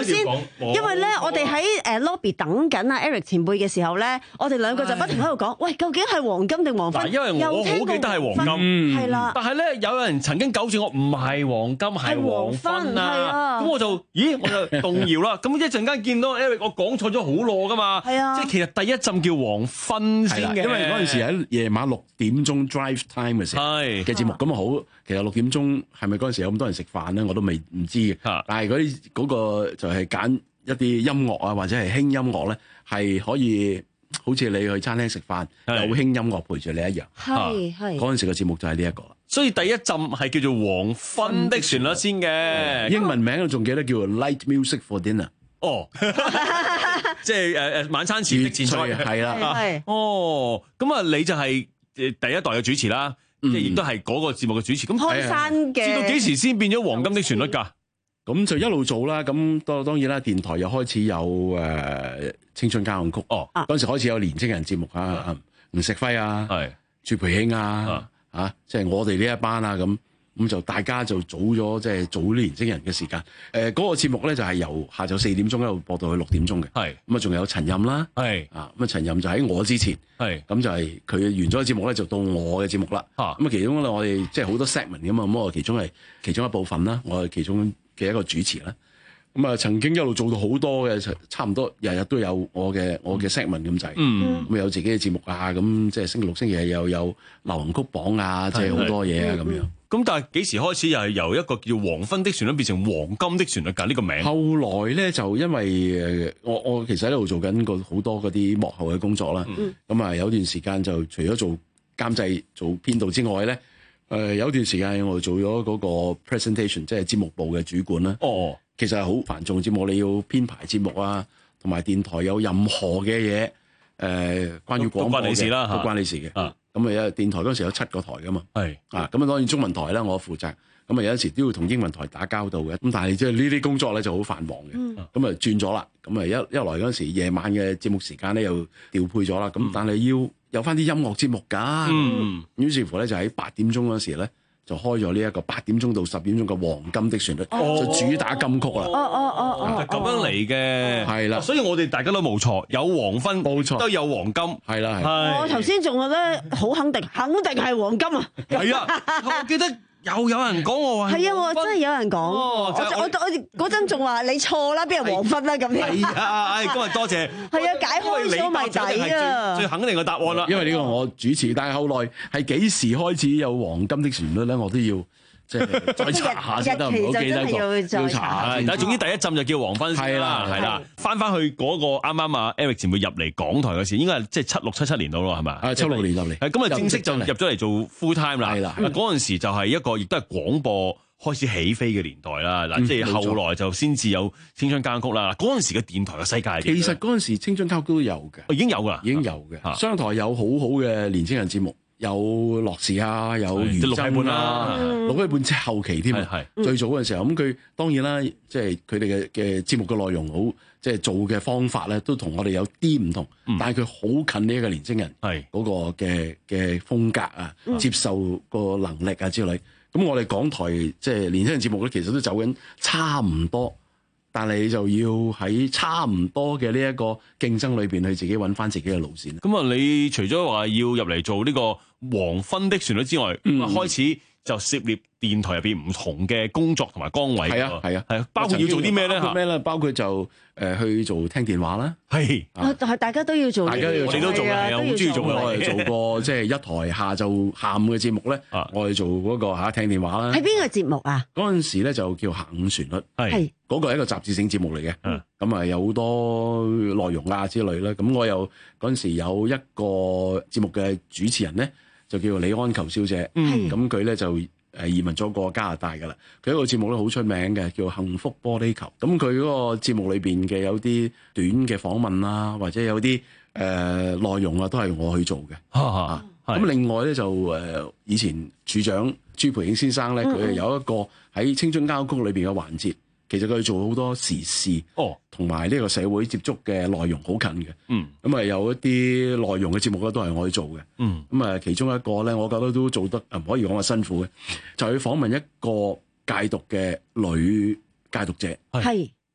先？因為咧，我哋喺誒 lobby 等緊阿 Eric 前輩嘅時候咧，我哋兩個就不停喺度講，喂，究竟係黃金定黃昏？ 因為我好記得係黃金， 係啦。 但係咧，有人曾經糾正我，唔係黃金，係黃昏啊。咁我就，咦，我就動搖啦。咁一陣間見到 Eric，我講錯咗好耐噶嘛。係啊。即係其實第一陣叫黃昏先嘅， 因為嗰陣時喺夜晚六點鐘 drive time 嘅時候嘅節目，咁啊好。其實六點鐘係咪嗰陣時有咁多人食飯咧？我都未唔知嘅。但係嗰啲嗰個就係揀一啲音樂啊，或者係輕音樂咧，係可以好似你去餐廳食飯，有輕音樂陪住你一樣。係係嗰陣時嘅節目就係呢一個啦。 所以第一陣係叫做黃昏的旋律先嘅， 英文名我仲記得叫做 Light Music for Dinner。 哦，即係誒誒晚餐前的前菜係啦。 係哦，咁啊你就係第一代嘅主持啦。即係亦都係嗰個節目嘅主持，咁開山嘅， 知道幾時先變咗黃金的旋律㗎？ 咁就一路做啦。咁當當然啦，電台又開始有誒、呃、青春交響曲。哦，嗰陣時開始有年青人節目啊，吳錫輝啊，係朱培興啊，啊，即係我哋呢一班啊咁。咁就大家就早咗，即係早啲年青人嘅時間。誒、呃，嗰、那個節目咧就係由下晝四點鐘一路播到去六點鐘嘅。係咁啊，仲有陳任啦。係啊，咁啊陳任就喺我之前。係咁就係佢完咗個節目咧，就到我嘅節目啦。咁啊，其中咧我哋即係好多 segment 㗎嘛，咁我其中係其中一部分啦，我係其中嘅一個主持啦。咁啊，曾經一路做到好多嘅，差唔多日日都有我嘅我嘅 segment 咁滯。嗯，咁有自己嘅節目啊，咁即係星期六、星期日又有流行曲榜啊，即係好多嘢啊咁樣。 咁但係幾時開始又係由一個叫黃昏的旋律變成黃金的旋律㗎？呢個名後來咧就因為我我其實喺度做緊個好多嗰啲幕後嘅工作啦。咁啊、嗯、有段時間就除咗做監製、做編導之外咧，誒、呃、有段時間我做咗嗰個 presentation， 即係節目部嘅主管啦。哦，其實係好繁重嘅節目，你要編排節目啊，同埋電台有任何嘅嘢，誒、呃、關於廣播嘅都關你事啦，都關你事嘅。啊咁啊，有電台嗰陣時有七個台噶嘛，係啊，咁啊當然中文台咧我負責，咁啊有陣時都要同英文台打交道嘅，咁但係即係呢啲工作咧就好繁忙嘅，咁啊、嗯、轉咗啦，咁啊一一來嗰陣時夜晚嘅節目時間咧又調配咗啦，咁、嗯、但係要有翻啲音樂節目㗎，嗯，於是乎咧就喺八點鐘嗰時咧就開咗呢一個八點鐘到十點鐘嘅黃金的旋律，哦、就主打金曲啦，哦哦哦哦， 咁樣嚟嘅， 係啦， 所以我哋大家都冇錯，有黃昏，冇錯，都有黃金，係啦係。 我頭先仲覺得好肯定，肯定係黃金啊！ 係啊，我記得又有人講我話係啊，真係有人講，我我我嗰陣仲話你錯啦，邊有黃昏啦咁樣。 係啊，唉，今日多謝。係啊，解開咗謎底啊！ 最肯定嘅答案啦， 因為呢個我主持，但係後來係幾時開始有黃金的旋律咧？我都要。即係再查下先得，唔好記得個要查下。 但係總之第一浸就叫黃昏先啦，係啦。翻翻去嗰個啱啱啊 Eric 前輩入嚟港台嗰時，應該係即係七六七七年到咯，係咪？ 啊，七六年入嚟。 係咁啊，正式就入咗嚟做 full time 啦。係啦。嗰陣時就係一個亦都係廣播開始起飛嘅年代啦。嗱，即係後來就先至有青春交響曲啦。嗰陣時嘅電台嘅世界係點？ 其實嗰陣時青春交響曲都有嘅， 已經有㗎， 已經有嘅。商台有好好嘅年青人節目。有樂視啊，有餘真啊，六一半即係後期添啊，最早嗰陣時候咁佢當然啦，即係佢哋嘅嘅節目嘅內容好，即係做嘅方法咧都同我哋有啲唔同，嗯、但係佢好近呢一個年青人嗰個嘅嘅風格啊，嗯、接受個能力啊之類。咁我哋港台即係年青人節目咧，其實都走緊差唔多。但係你就要喺差唔多嘅呢一個競爭裏邊去自己揾翻自己嘅路線。 咁啊，你除咗話要入嚟做呢個黃昏的旋律之外，嗯、開始就涉獵電台入邊唔同嘅工作同埋崗位。係啊，係啊，係啊，包括要做啲咩咧？ 包括咩咧？包括就誒、呃、去做聽電話啦。 係啊，係大家都要做。 大家要你都做啊，好中意做我哋做過即係一台下晝下午嘅節目咧。啊、我哋做嗰個嚇聽電話啦。 係邊個節目啊？ 嗰陣時咧就叫下午旋律。係係。 嗰個係一個雜誌性節目嚟嘅，咁啊、嗯、有好多內容啊之類啦。咁我又嗰陣時有一個節目嘅主持人咧，就叫李安球小姐。咁佢咧就誒移民咗過加拿大噶啦。佢一個節目咧好出名嘅，叫幸福玻璃球。咁佢嗰個節目裏邊嘅有啲短嘅訪問啊，或者有啲誒、呃、內容啊，都係我去做嘅。咁、啊啊、另外咧就誒、呃、以前處長朱培英先生咧，佢係有一個喺青春交響曲裏邊嘅環節。其實佢做好多時事，哦，同埋呢個社會接觸嘅內容好近嘅，嗯，咁啊有一啲內容嘅節目咧都係我去做嘅，嗯，咁啊其中一個咧，我覺得都做得唔可以講話辛苦嘅，就係去訪問一個戒毒嘅女戒毒者，係，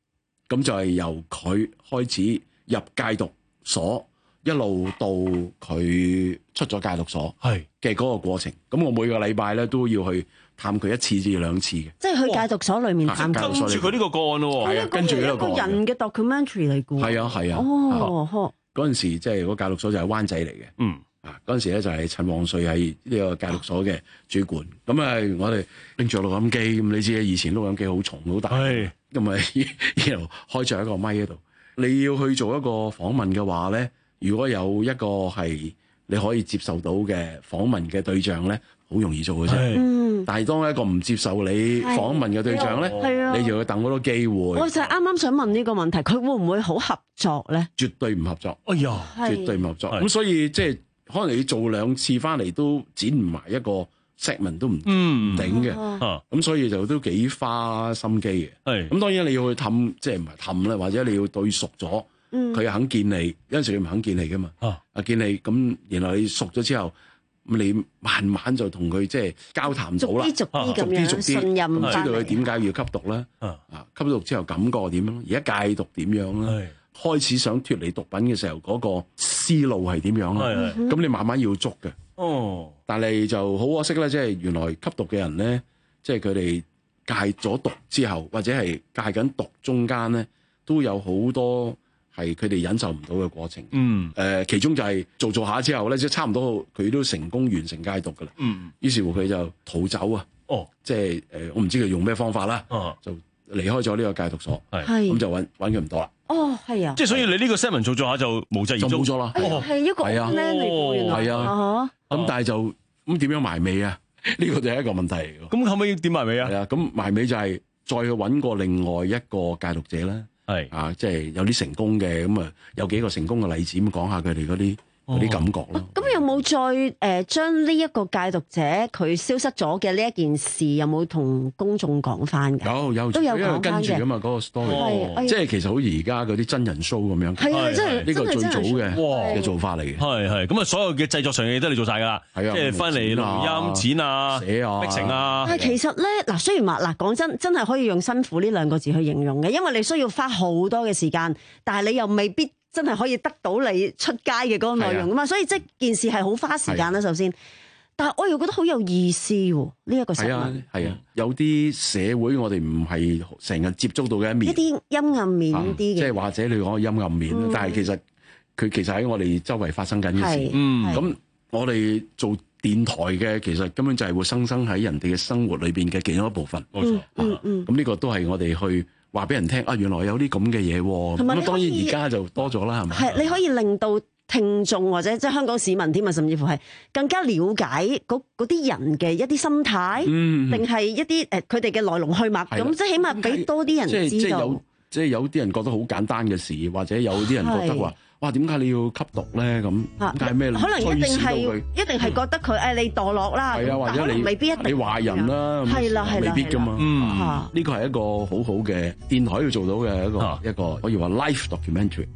咁就係由佢開始入戒毒所，一路到佢出咗戒毒所嘅嗰個過程。咁我每個禮拜咧都要去探佢一次至兩次嘅。 即係去戒毒所裏面探佢。 跟住佢呢個個案咯， 係啊，跟住呢個個案。 一個人嘅 documentary 嚟嘅。 係啊係啊。 哦， 嗰陣時即係個戒毒所就係灣仔嚟嘅。嗯。啊！嗰陣時咧就係陳黃瑞係呢個戒毒所嘅主管，咁啊我哋拎住錄音機，咁你知啊，以前錄音機好重好大，咁咪然後開著一個咪喺度。你要去做一個訪問嘅話咧，如果有一個係你可以接受到嘅訪問嘅對象咧，好容易做嘅啫。嗯。但係當一個唔接受你訪問嘅對象咧，你就要等好多機會。 我就係啱啱想問呢個問題，佢會唔會好合作咧？ 絕對唔合作。 哎呀， 絕對唔合作。咁所以即係。可能你做兩次翻嚟都剪唔埋一個 segment 都唔頂嘅，咁、嗯、所以就都幾花心機嘅。係咁當然你要去氹，即係唔係氹咧，或者你要對熟咗，佢、嗯、肯見你，有陣時你唔肯見你噶嘛。啊，見你咁，然後你熟咗之後，咁你慢慢就同佢即係交談到啦，逐啲逐啲逐啲信任，知道佢點解要吸毒咧？啊，吸毒之後感覺點樣？而家戒毒點樣咧？開始想脫離毒品嘅時候，嗰、那個思路係點樣咧？咁你慢慢要捉嘅。哦，但係就好可惜咧，即係原來吸毒嘅人咧，即係佢哋戒咗毒之後，或者係戒緊毒中間咧，都有好多係佢哋忍受唔到嘅過程。嗯，誒、呃，其中就係做做下之後咧，即係差唔多佢都成功完成戒毒噶啦。嗯，於是乎佢就逃走啊。哦，即係誒、呃，我唔知佢用咩方法啦。哦，就離開咗呢個戒毒所。係，咁就揾揾佢唔到啦。 哦，係啊， 即係所以你呢個 statement 做做下就無疾而終， 就冇咗啦。 係一個 plan 嚟嘅，原來係啊。咁但係就咁點樣埋尾啊？呢個就係一個問題嚟嘅。咁後尾點埋尾啊？ 係啊，咁埋尾就係再去揾過另外一個戒毒者啦。係啊，即係有啲成功嘅，咁啊有幾個成功嘅例子咁講下佢哋嗰啲嗰啲感覺咯。 咁有冇再誒將呢一個戒毒者佢消失咗嘅呢一件事，有冇同公眾講翻㗎？ 有有都有講跟住㗎嘛，嗰個 story，即係其實好似而家嗰啲真人 show 咁樣。係啊，真係呢個最早嘅嘅做法嚟嘅。係係咁啊，所有嘅製作上嘅嘢都你做晒㗎啦。係啊，即係翻嚟錄音、剪啊、寫啊、逼成啊。 但係其實咧嗱，雖然話嗱講真，真係可以用辛苦呢兩個字去形容嘅，因為你需要花好多嘅時間，但係你又未必真係可以得到你出街嘅嗰個內容㗎嘛，啊、所以即係件事係好花時間啦。首先，但係我又覺得好有意思喎。呢、這、一個新聞係啊，係啊，有啲社會我哋唔係成日接觸到嘅一面， 一啲陰暗面啲嘅， 即係或者你講陰暗面，嗯、但係其實佢其實喺我哋周圍發生緊嘅事。嗯，咁我哋做電台嘅，其實根本就係活生生喺人哋嘅生活裏邊嘅其中一部分。冇錯，嗯嗯，咁呢個都係我哋去話俾人聽啊，原來有啲咁嘅嘢喎。咁當然而家就多咗啦，係咪？係， 你可以令到聽眾或者即係香港市民添啊，甚至乎係更加了解嗰啲人嘅一啲心態，定係、嗯、一啲誒佢哋嘅來龍去脈。咁即係起碼俾多啲人知道。 即係有，即係有啲人覺得好簡單嘅事，或者有啲人覺得話。哇！點解你要吸毒咧？咁點解咩？ 可能一定係一定係覺得佢誒你墮落啦。係啊，或者你未必一定你壞人啦。係啦係啦，未必噶嘛。嗯，呢個係一個好好嘅電台要做到嘅一個一個可以話 life documentary。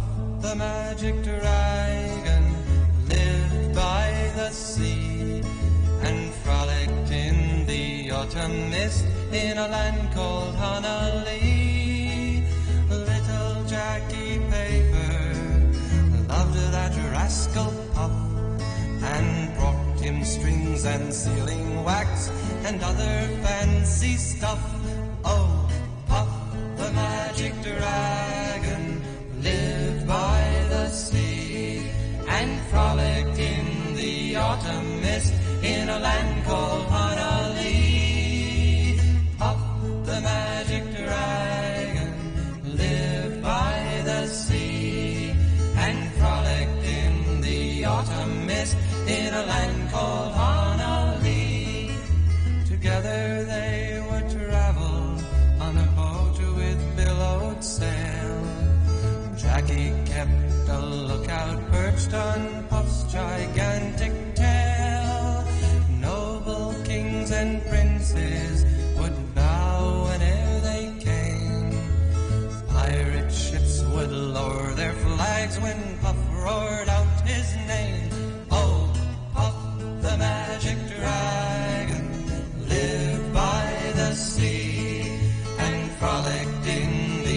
That rascal Puff and brought him strings and sealing wax and other fancy stuff. Oh, Puff the magic dragon lived by the sea and frolicked in the autumn mist in a land called Honolulu. Puff the magic dragon lived by the sea and frolicked in the autumn mist in a land called Honolulu. Together they would travel on a boat with billowed sail. Jackie kept a lookout perched on Puff's gigantic tail. Noble kings and princes would bow whenever they came. Pirate ships would lower their flags when Puff roared out his name. Oh, Puff the magic dragon lived by the sea and frolicked in the autumn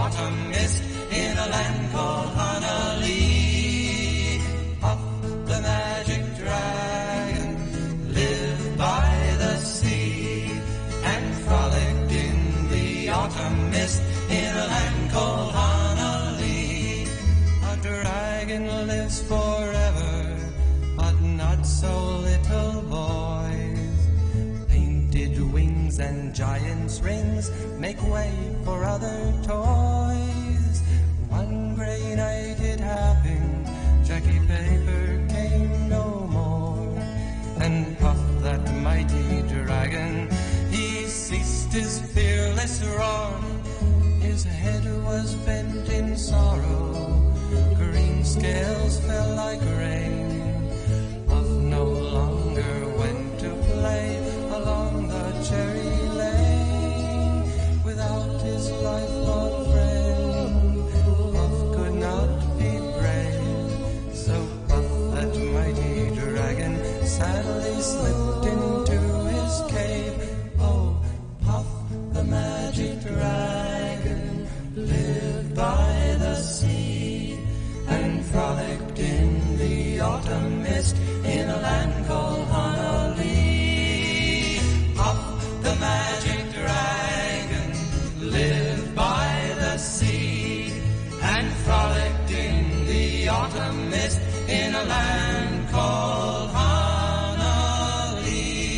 autumn mist in a land called Honolulu. Puff the magic dragon lived by the sea and frolicked in the autumn mist in a land called Honolulu. A dragon lives forever, but not so little boys. Painted wings and giant's rings make way for other toys. One gray night it happened, Jackie Paper came no more, and Puff, that mighty dragon, he ceased his fearless roar. His head was bent in sorrow, green scales fell like rain. Puff no longer went to play along the cherry lane. Without his lifelong friend, Puff could not be brave. So Puff, that mighty dragon, sadly slipped into his cave. Oh, Puff, the magic dragon, lived by the sea and frolicked in the autumn mist in a land called Honolulu. Puff, the magic dragon, lived by the sea and frolicked in the autumn mist in a land called Honolulu.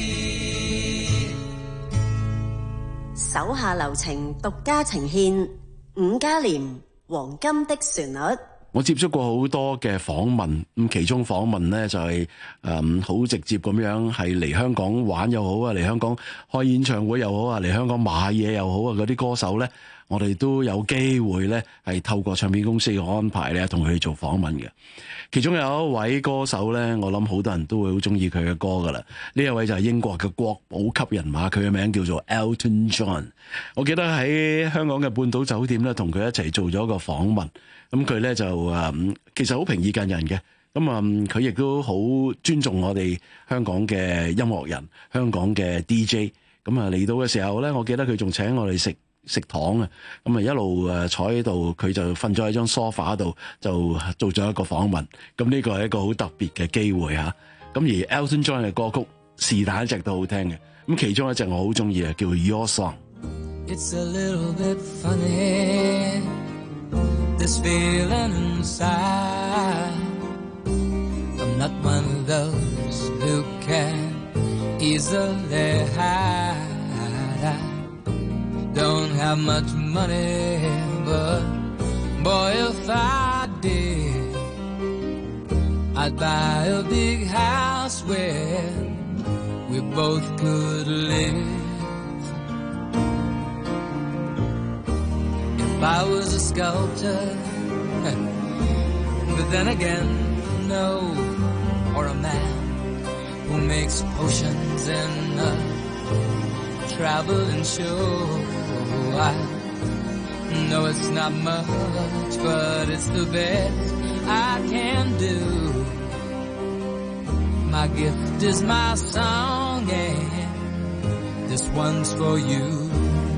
手下留情，獨家呈獻伍嘉廉《黃金的旋律》。 我接觸過好多嘅訪問，咁其中訪問呢就係誒好直接咁樣，係嚟香港玩又好啊，嚟香港開演唱會又好啊，嚟香港買嘢又好啊，嗰啲歌手呢，我哋都有機會呢係透過唱片公司嘅安排呢，同佢哋做訪問嘅。其中有一位歌手呢，我諗好多人都會好中意佢嘅歌噶啦。呢一位就係英國嘅國寶級人馬，佢嘅名叫做 Elton John。我記得喺香港嘅半島酒店呢，同佢一齊做咗個訪問。咁佢咧就誒，其實好平易近人嘅。咁啊，佢亦都好尊重我哋香港嘅音樂人、香港嘅 D J。咁啊嚟到嘅時候咧，我記得佢仲請我哋食食糖啊。咁啊一路誒坐喺度，佢就瞓咗喺張梳化度，就做咗一個訪問。咁呢個係一個好特別嘅機會嚇。咁而 Elton John 嘅歌曲是但一隻都好聽嘅。咁其中一隻我好中意啊，叫 Your Song。It's a little bit funny, this feeling inside. I'm not one of those who can easily hide. I don't have much money, but boy, if I did, I'd buy a big house where we both could live. If I was a sculptor, but then again, no, or a man who makes potions in a traveling show. I know it's not much, but it's the best I can do. My gift is my song, and this one's for you.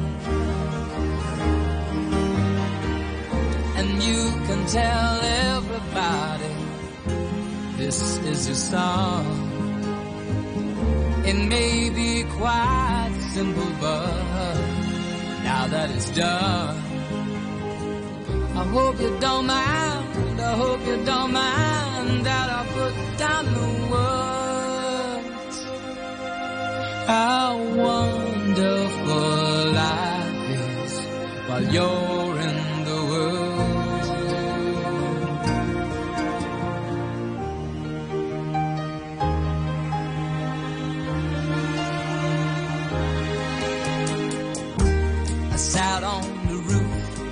And you can tell everybody this is your song. It may be quite simple, but now that it's done, I hope you don't mind, I hope you don't mind that I put down the words. How wonderful life is while you're in the world. Sat on the roof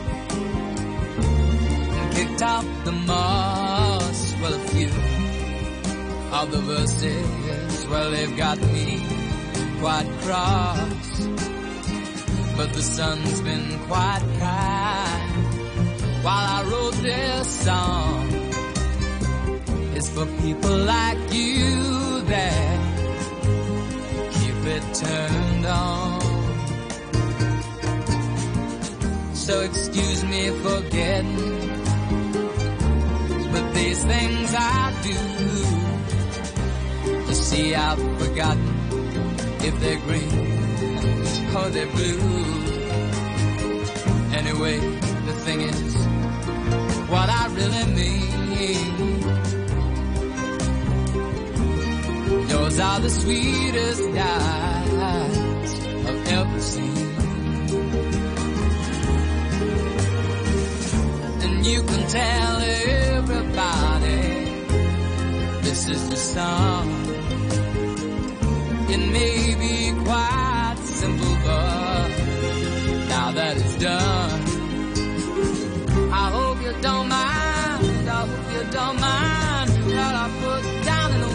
and kicked out the moss. Well, a few of the verses, well, they've got me quite cross, but the sun's been quite kind while I wrote this song. It's for people like you that keep it turned on. so excuse me for getting. But these things I do, you see I've forgotten if they're green or they're blue. Anyway, the thing is, what I really mean, yours are the sweetest eyes I've ever seen. And you can tell everybody this is the song. It may be quite simple, but now that it's done, I hope you don't mind, I hope you don't mind that I put down in the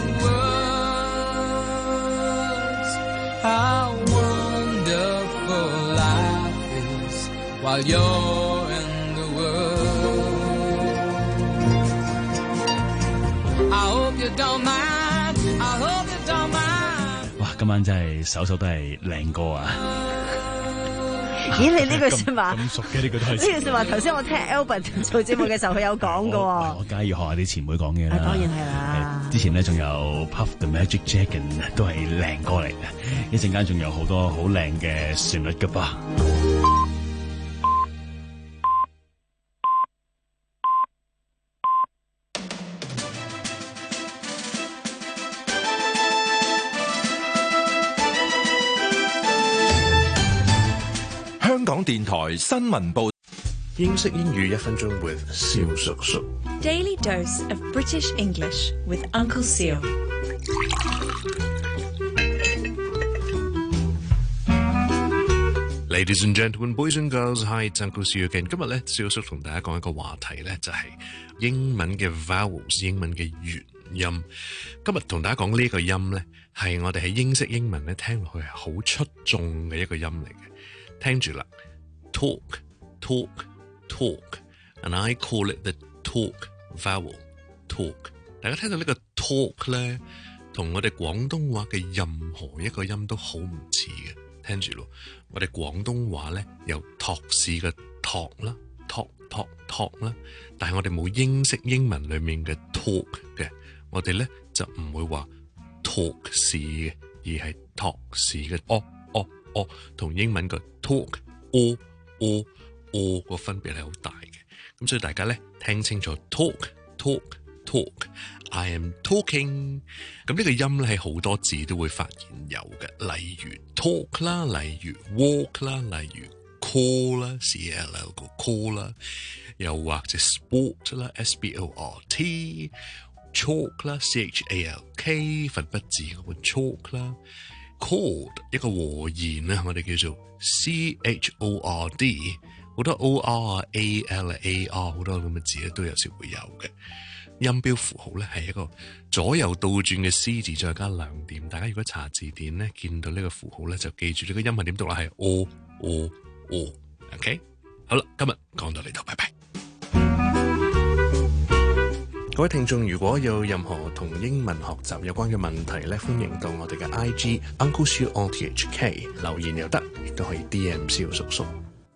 words how wonderful life is while you're in the world. I hope you don't mind, I hope you don't mind。 哇，今晚真係首首都係靚歌啊！ 咦，你呢句說話咁熟嘅呢句都係呢句說話，頭先我聽 Albert 做節目嘅時候，佢有講㗎喎。 我梗係要學下啲前輩講嘢啦。 當然係啦。 之前咧仲有 Puff the Magic Dragon 都係靚歌嚟嘅，一陣間仲有好多好靚嘅旋律㗎噃。 香港電台新聞報， 英式英語一分鐘 with 蕭叔叔。 Daily dose of British English with Uncle Seal。 Ladies and gentlemen, boys and girls, hi, it's Uncle Seal again。今日咧，蕭叔同大家講一個話題咧，就係英文嘅 vowels， 英文嘅元音。今日同大家講呢個音咧，係我哋喺英式英文咧聽落去係好出眾嘅一個音嚟嘅。聽住啦 ，talk, talk, talk，and I call it the talk vowel, talk。大家聽到呢個 talk 咧，同我哋廣東話嘅任何一個音都好唔似嘅。聽住咯，我哋廣東話咧有托市嘅托啦，托托托啦，但係我哋冇英式英文裏面嘅 talk 嘅，我哋咧就唔會話 talk 市嘅，而係托市嘅。哦哦哦，同英文嘅 talk 哦哦哦個分別係好大嘅，咁所以大家咧聽清楚 talk talk talk。I am talking。咁呢個音咧係好多字都會發現有嘅，例如 talk 啦，例如 walk 啦，例如 call 啦 ，C L L 個 call 啦，又或者 sport 啦 ，S B O R T，chalk 啦 ，C H A L K 粉筆字嗰個 chalk 啦 ，chord 一個和弦啊，我哋叫做 C H O R D， 好多 O R A L A R 好多咁嘅字咧都有時會有嘅。音標符號咧係一個左右倒轉嘅 C 字再加兩點，大家如果查字典咧見到呢個符號咧就記住呢個音係點讀啦，係 O O O。OK， 好啦，今日講到呢度，拜拜。各位聽眾，如果有任何同英文學習有關嘅問題咧，歡迎到我哋嘅 I G Uncle Siu O T H K 留言又得，亦都可以 D M 蕭叔叔。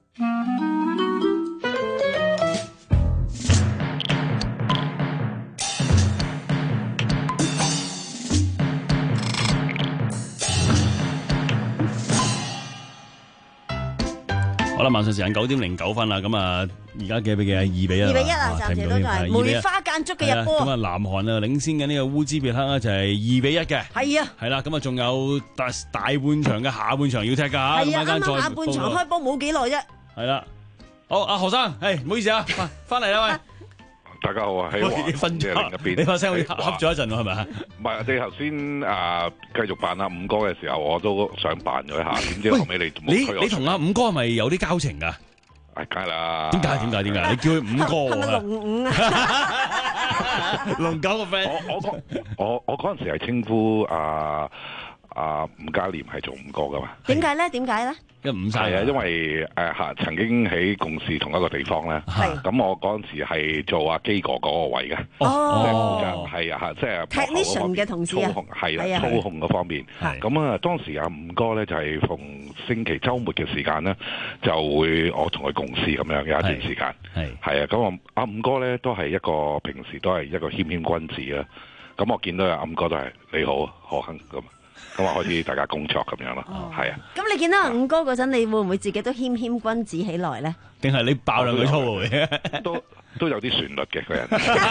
好啦，晚上時間九點零九分啦，咁啊，而家幾比幾啊？二比一， 二比一啊，暫時都係梅花間竹嘅入波。 咁啊，南韓啊領先緊呢個烏茲別克咧就係二比一嘅。 係啊， 係啦，咁啊仲有大大半場嘅下半場要踢㗎嚇。 係啊，啱啱下半場開波冇幾耐啫。 係啦，好，阿何生，誒唔好意思啊，翻嚟啦喂。 大家好啊，喺華嘅另一邊， 你把聲好似瞌咗一陣喎，係咪啊？ 唔係，你頭先啊繼續扮阿五哥嘅時候，我都想扮咗一下，點知後尾你你你同阿五哥係咪有啲交情㗎？ 係梗係啦。 點解？點解？點解？你叫佢五哥喎？ 係咪龍五啊？ 龍九個 friend。 我我我我嗰陣時係稱呼阿阿伍嘉廉係做五哥噶嘛？ 點解咧？點解咧？ 因為五晒啊，因為誒嚇、呃、曾經喺共事同一個地方咧，咁我嗰陣時係做阿基哥嗰個位嘅， 哦， 係啊嚇，即係 technician 嘅同事啊， 操控係啊，操控嗰方面。咁啊，當時阿伍哥咧就係逢星期週末嘅時間咧，就會我同佢共事咁樣有一段時間。係係啊，咁我阿伍哥咧都係一個平時都係一個謙謙君子啦。咁我見到阿伍哥都係你好何亨咁。咁啊，開始大家工作咁樣咯，係啊。 咁你見到阿伍哥嗰陣，你會唔會自己都謙謙君子起來咧？ 定係你爆兩句粗嘅？ 都都有啲旋律嘅個人。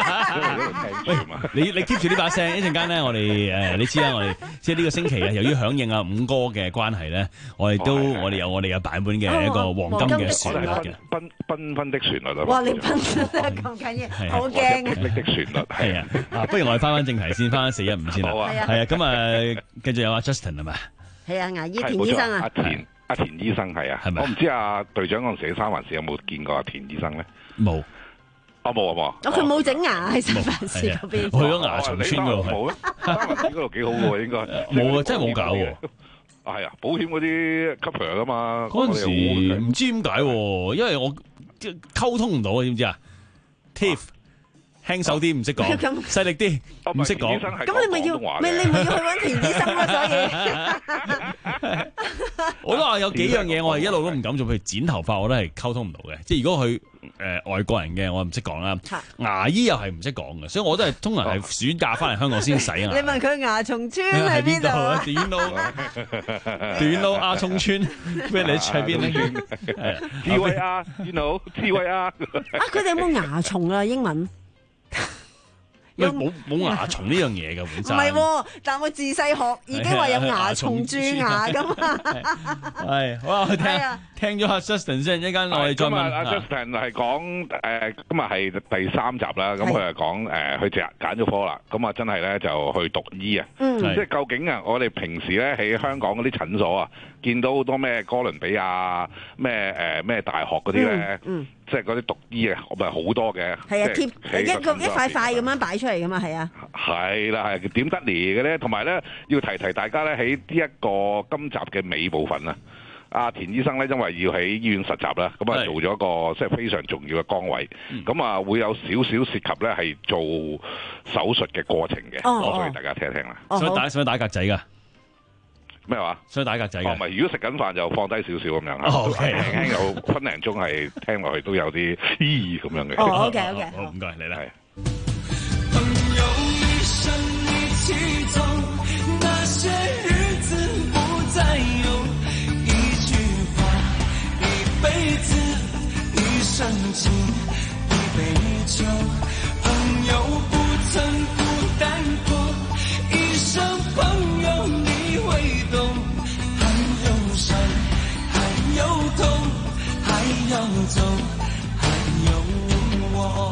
你你 keep 住呢把聲，一陣間咧，我哋誒你知啦，我哋即係呢個星期啊，由於響應阿伍哥嘅關係咧，我哋都我哋有我哋嘅版本嘅一個黃金嘅旋律嘅， 繽繽紛的旋律啊！ 哇，你繽紛咁緊要，好驚嘅。 的旋律係啊，啊，不如我哋翻翻正題先，翻翻四一五先啦。好啊，係啊，咁啊，繼續有阿 Justin 係嘛？ 係啊，牙醫田醫生啊。 阿田阿田醫生係啊，係咪？我唔知阿隊長嗰陣時喺三藩市有冇見過阿田醫生咧？ 冇。 我冇啊冇。 哦，佢冇整牙喺三藩市嗰邊。 去咗牙蟲村嗰度。 冇咩？三藩市嗰度幾好嘅喎，應該。 冇啊，真係冇搞喎。 係啊，保險嗰啲 cover 噶嘛。 嗰陣時唔知點解，因為我溝通唔到啊，知唔知啊 ？Tiff。輕手啲唔識講，細力啲唔識講。 咁你咪要，咪你咪要去揾田醫生咯。所以， 我都話有幾樣嘢，我係一路都唔敢做，譬如剪頭髮，我都係溝通唔到嘅。即係如果佢誒外國人嘅，我唔識講啦。牙醫又係唔識講嘅，所以我都係通常係暑假翻嚟香港先洗牙。 你問佢牙蟲村喺邊度啊？ 短路，短路牙蟲村咩？你喺邊咧 ？T Y R，you know，T Y R。啊， 佢哋有冇牙蟲啊？英文？ 冇冇牙蟲呢樣嘢嘅本身， 唔係，但我自細學已經話有牙蟲蛀牙噶嘛。 係，好啊，聽聽咗阿 Justin 先，一陣我哋再問。 阿 Justin 係講誒，今日係第三集啦，咁佢係講誒，佢揀揀咗科啦，咁啊真係咧就去讀醫啊，即係究竟啊，我哋平時咧喺香港嗰啲診所啊，見到好多咩哥倫比亞咩誒咩大學嗰啲咧，即係嗰啲讀醫啊，我咪好多嘅。 係啊，貼一個一塊塊咁樣擺出嚟噶嘛，係啊。 係啦，係點得嚟嘅咧？同埋咧，要提提大家咧，喺呢一個今集嘅尾部分啊，阿田醫生咧，因為要喺醫院實習啦，咁啊做咗個即係非常重要嘅崗位，咁啊會有少少涉及咧係做手術嘅過程嘅，我所以大家聽一聽啦。 想打想打格仔噶？ 咩話？ 想打格仔嘅？ 哦，唔係，如果食緊飯就放低少少咁樣啊。哦，輕輕有分零鐘係聽落去都有啲咦咁樣嘅。 哦 ，OK OK， 好唔該，嚟啦。 朋友一生一起走，那些日子不再有，一句話，一輩子，一生情，一杯酒，朋友不曾孤單過，一生朋友你會懂，還有傷，還有痛，還要走，還有我。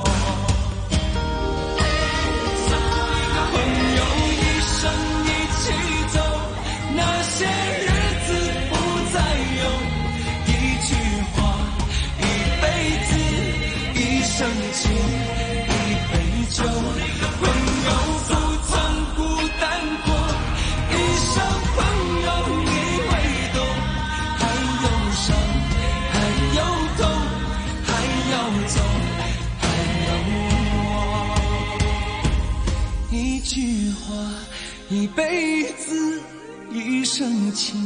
深情一杯酒，朋友不曾孤單過，一生朋友你會懂，還有傷，還有痛，還要走，還有我。一句話，一輩子，一生情，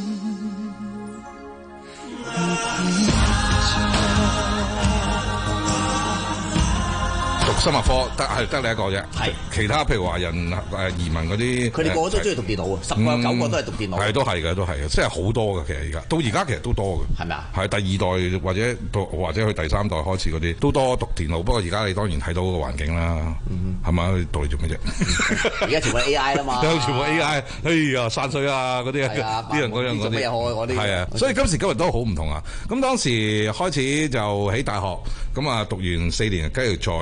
一杯酒。 讀生物科得係得你一個啫，係其他譬如華人誒移民嗰啲， 佢哋個個都中意讀電腦啊，十個有九個都係讀電腦， 係都係嘅，都係嘅，即係好多嘅。其實而家到而家其實都多嘅，係咪啊？係第二代或者到或者去第三代開始嗰啲都多讀電腦，不過而家你當然睇到個環境啦，係咪？讀嚟做咩啫？ 而家全部 A I 啦嘛， 全部 A I，哎呀散水啊嗰啲，呢樣嗰樣嗰啲，係啊，所以今時今日都好唔同啊。咁當時開始就喺大學咁啊，讀完四年，跟住再讀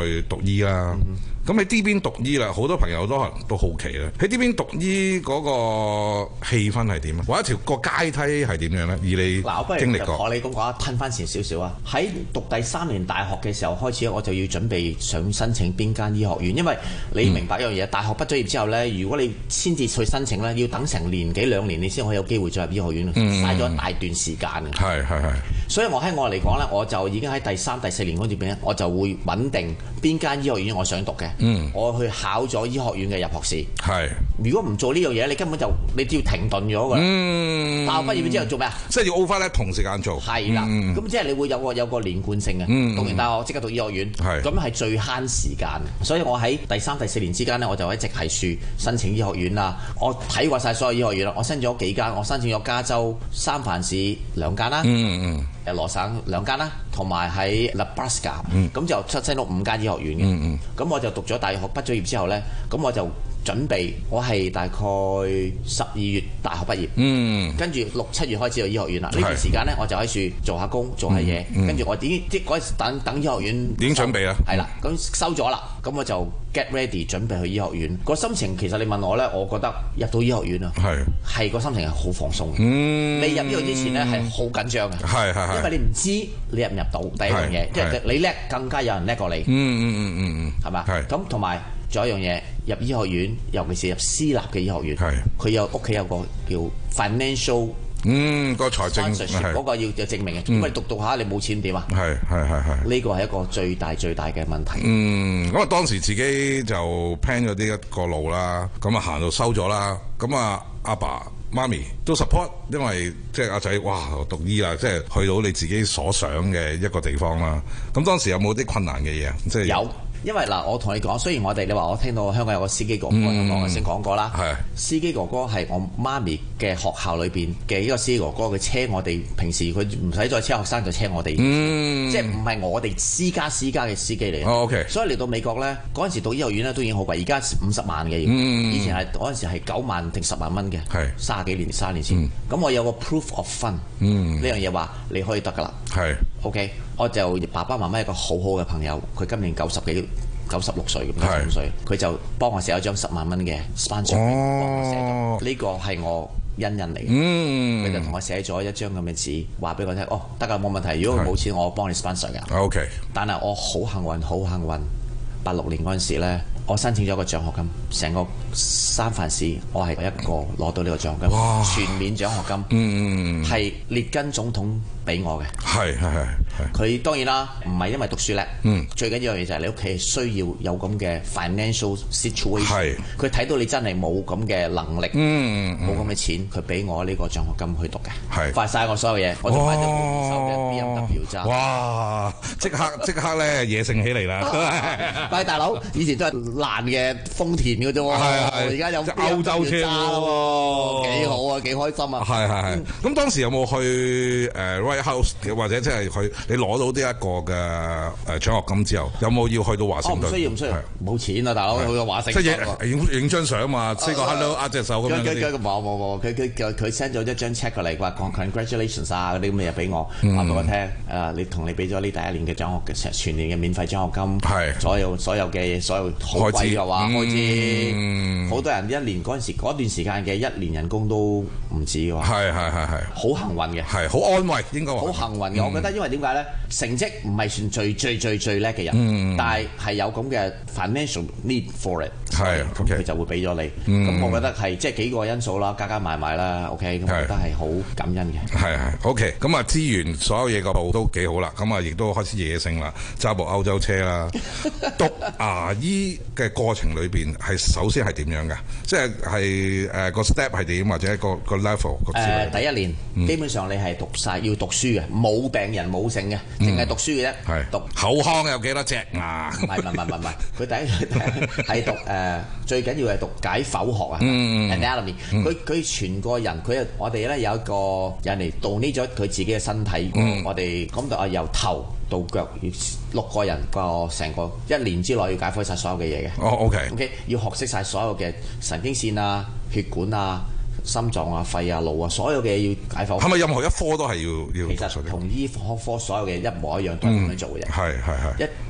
醫啦。咁喺呢邊讀醫啦，好多朋友都可能都好奇啦。喺呢邊讀醫嗰個氣氛係點啊？或者條個階梯係點樣咧？以你嗱，我不如經歷過， 我你咁講，吞翻前少少啊！喺讀第三年大學嘅時候開始，我就要準備想申請邊間醫學院，因為你明白一樣嘢，嗯、大學畢咗業之後咧，如果你先至去申請咧，要等成年幾兩年，你先可以有機會再入醫學院，嘥咗、嗯、一大段時間嘅。係係係。所以我喺我嚟講咧，我就已經喺第三、第四年嗰段邊咧，我就會穩定邊間醫學院我想讀嘅。嗯，我去考咗醫學院嘅入學試。係，如果唔做呢樣嘢，你根本就你都要停頓咗㗎啦。嗯，大學畢業之後做咩啊？ 即係要 overlap 同時間做。 係啦，咁即係你會有個有個連貫性嘅。嗯，讀完大學即刻讀醫學院。係，咁係最慳時間。所以我喺第三、第四年之間呢，我就一直係樹申請醫學院啦。我睇過晒所有醫學院啦，我申請咗幾間，我申請咗加州三藩市兩間啦。嗯嗯。誒羅省兩間啦，同埋喺 Nebraska，咁就出升到五間醫學院嘅。咁、嗯嗯、我就讀咗大學畢咗業之後呢，咁我就準備，我係大概十二月大學畢業，嗯、跟住六七月開始有醫學院啦。呢段時間呢，我就喺處做下工，做下嘢，嗯嗯、跟住我已經即嗰陣時等等醫學院已經準備啦， 係啦，咁收咗啦，咁我就 get ready 準備去醫學院。個心情其實你問我呢，我覺得入到醫學院啊，係係個心情係好放鬆嘅。嗯、你入醫學之前呢，係好緊張嘅，係係係，因為你唔知你入唔入到第一樣嘢，即係你叻更加有人叻過你。嗯嗯嗯嗯嗯，係嘛？係咁同埋。仲有一樣嘢，入醫學院，尤其是入私立嘅醫學院，佢有屋企有個叫 financial， 嗯，個財政嗰個要有證明嘅，因為讀讀下你冇錢點啊？係係係係，呢個係一個最大最大嘅問題。嗯， 咁啊當時自己就 plan 咗呢一個路啦，咁啊行到收咗啦，咁啊阿爸媽咪都 support， 因為即係阿仔哇讀醫啦，即係去到你自己所想嘅一個地方啦。咁當時有冇啲困難嘅嘢啊？即係有。因為嗱，我同你講，雖然我哋你話我聽到香港有個司機哥哥，香港我先講過啦。係司機哥哥係我媽咪嘅學校裏邊嘅一個司機哥哥，佢車我哋平時佢唔使再車學生，就車我哋。嗯，即係唔係我哋私家私家嘅司機嚟。哦 OK。所以嚟到美國咧，嗰陣時讀醫學院咧都已經好貴，而家五十萬嘅。嗯。以前係嗰陣時係九萬定十萬蚊嘅。係。卅幾年，卅年前。咁我有個 proof of fund。嗯。呢樣嘢話你可以得㗎啦。係。OK。我就爸爸媽媽一個好好嘅朋友，佢今年九十幾、九十六歲咁，九十五歲，佢就幫我寫咗張十萬蚊嘅 sponsor，幫我寫咗。呢個係我恩人嚟嘅。嗯，佢就同我寫咗一張咁嘅紙，話俾我聽。哦，得㗎，冇問題。如果佢冇錢，我幫你 sponsor 㗎。OK。但係我好幸運，好幸運。八六年嗰陣時咧，我申請咗個獎學金，成個三藩市我係一個攞到呢個獎學金，哇全面獎學金。嗯，係列根總統俾我嘅。係係係。佢當然啦，唔係因為讀書叻。嗯。最緊要一樣嘢就係你屋企係需要有咁嘅 financial situation。係。佢睇到你真係冇咁嘅能力，嗯，冇咁嘅錢，佢俾我呢個獎學金去讀嘅。係。快曬我所有嘢，我就買咗部二手嘅 B M W 揸。哇！即刻即刻咧野性起嚟啦！喂，大佬，以前都係爛嘅豐田嘅啫喎，而家有歐洲車喎，幾好啊，幾開心啊！係係係。咁當時有冇去誒 White House 或者即係去你攞到呢一個嘅誒獎學金之後，有冇要去到華盛頓？唔需要唔需要，冇錢啊，大佬去到華盛頓。即係影影張相嘛，四個 hello 握隻手咁樣嗰啲。冇冇冇，佢佢佢 send 咗一張 check 過嚟，話講 congratulations 啊嗰啲咁嘅嘢俾我，話俾我聽誒，你同你俾咗呢第一年嘅獎學嘅全年嘅免費獎學金，係所有所有嘅嘢，所有好貴嘅話開支，好多人一年嗰陣時嗰段時間嘅一年人工都唔止嘅喎。係係係係，好幸運嘅，係好安慰應該話。好幸運嘅，我覺得因為點解咧？成績唔係算最最最最叻嘅人，但係係有咁嘅 financial need for it，係咁佢就會俾咗你。咁我覺得係即係幾個因素啦，加加埋埋啦。OK，咁我覺得係好感恩嘅。係係 OK，咁啊資源所有嘢個部都幾好啦。咁啊亦都開始野性啦，揸部歐洲車啦。讀牙醫嘅過程裏邊係首先係點樣㗎？即係係誒個 step 係點，或者個個 level 個之類。誒第一年基本上你係讀晒要讀書嘅，冇病人冇剩嘅，淨係讀書嘅啫。係讀口腔有幾多隻牙？唔係唔係唔係唔係，佢第一係讀誒最緊要係讀解剖學啊。anatomy，佢佢全個人佢我哋咧有一個人嚟 donate 咗佢自己嘅身體，我哋咁就啊由頭到腳要六個人個成個一年之內要解剖晒所有嘅嘢嘅。哦 OK，OK 要學識晒所有嘅神經線啊、血管啊、心臟啊、肺啊、腦啊，所有嘅嘢要解剖。係咪任何一科都係要要？其實同醫科科所有嘅一模一樣，都係咁樣做嘅啫。係係係。一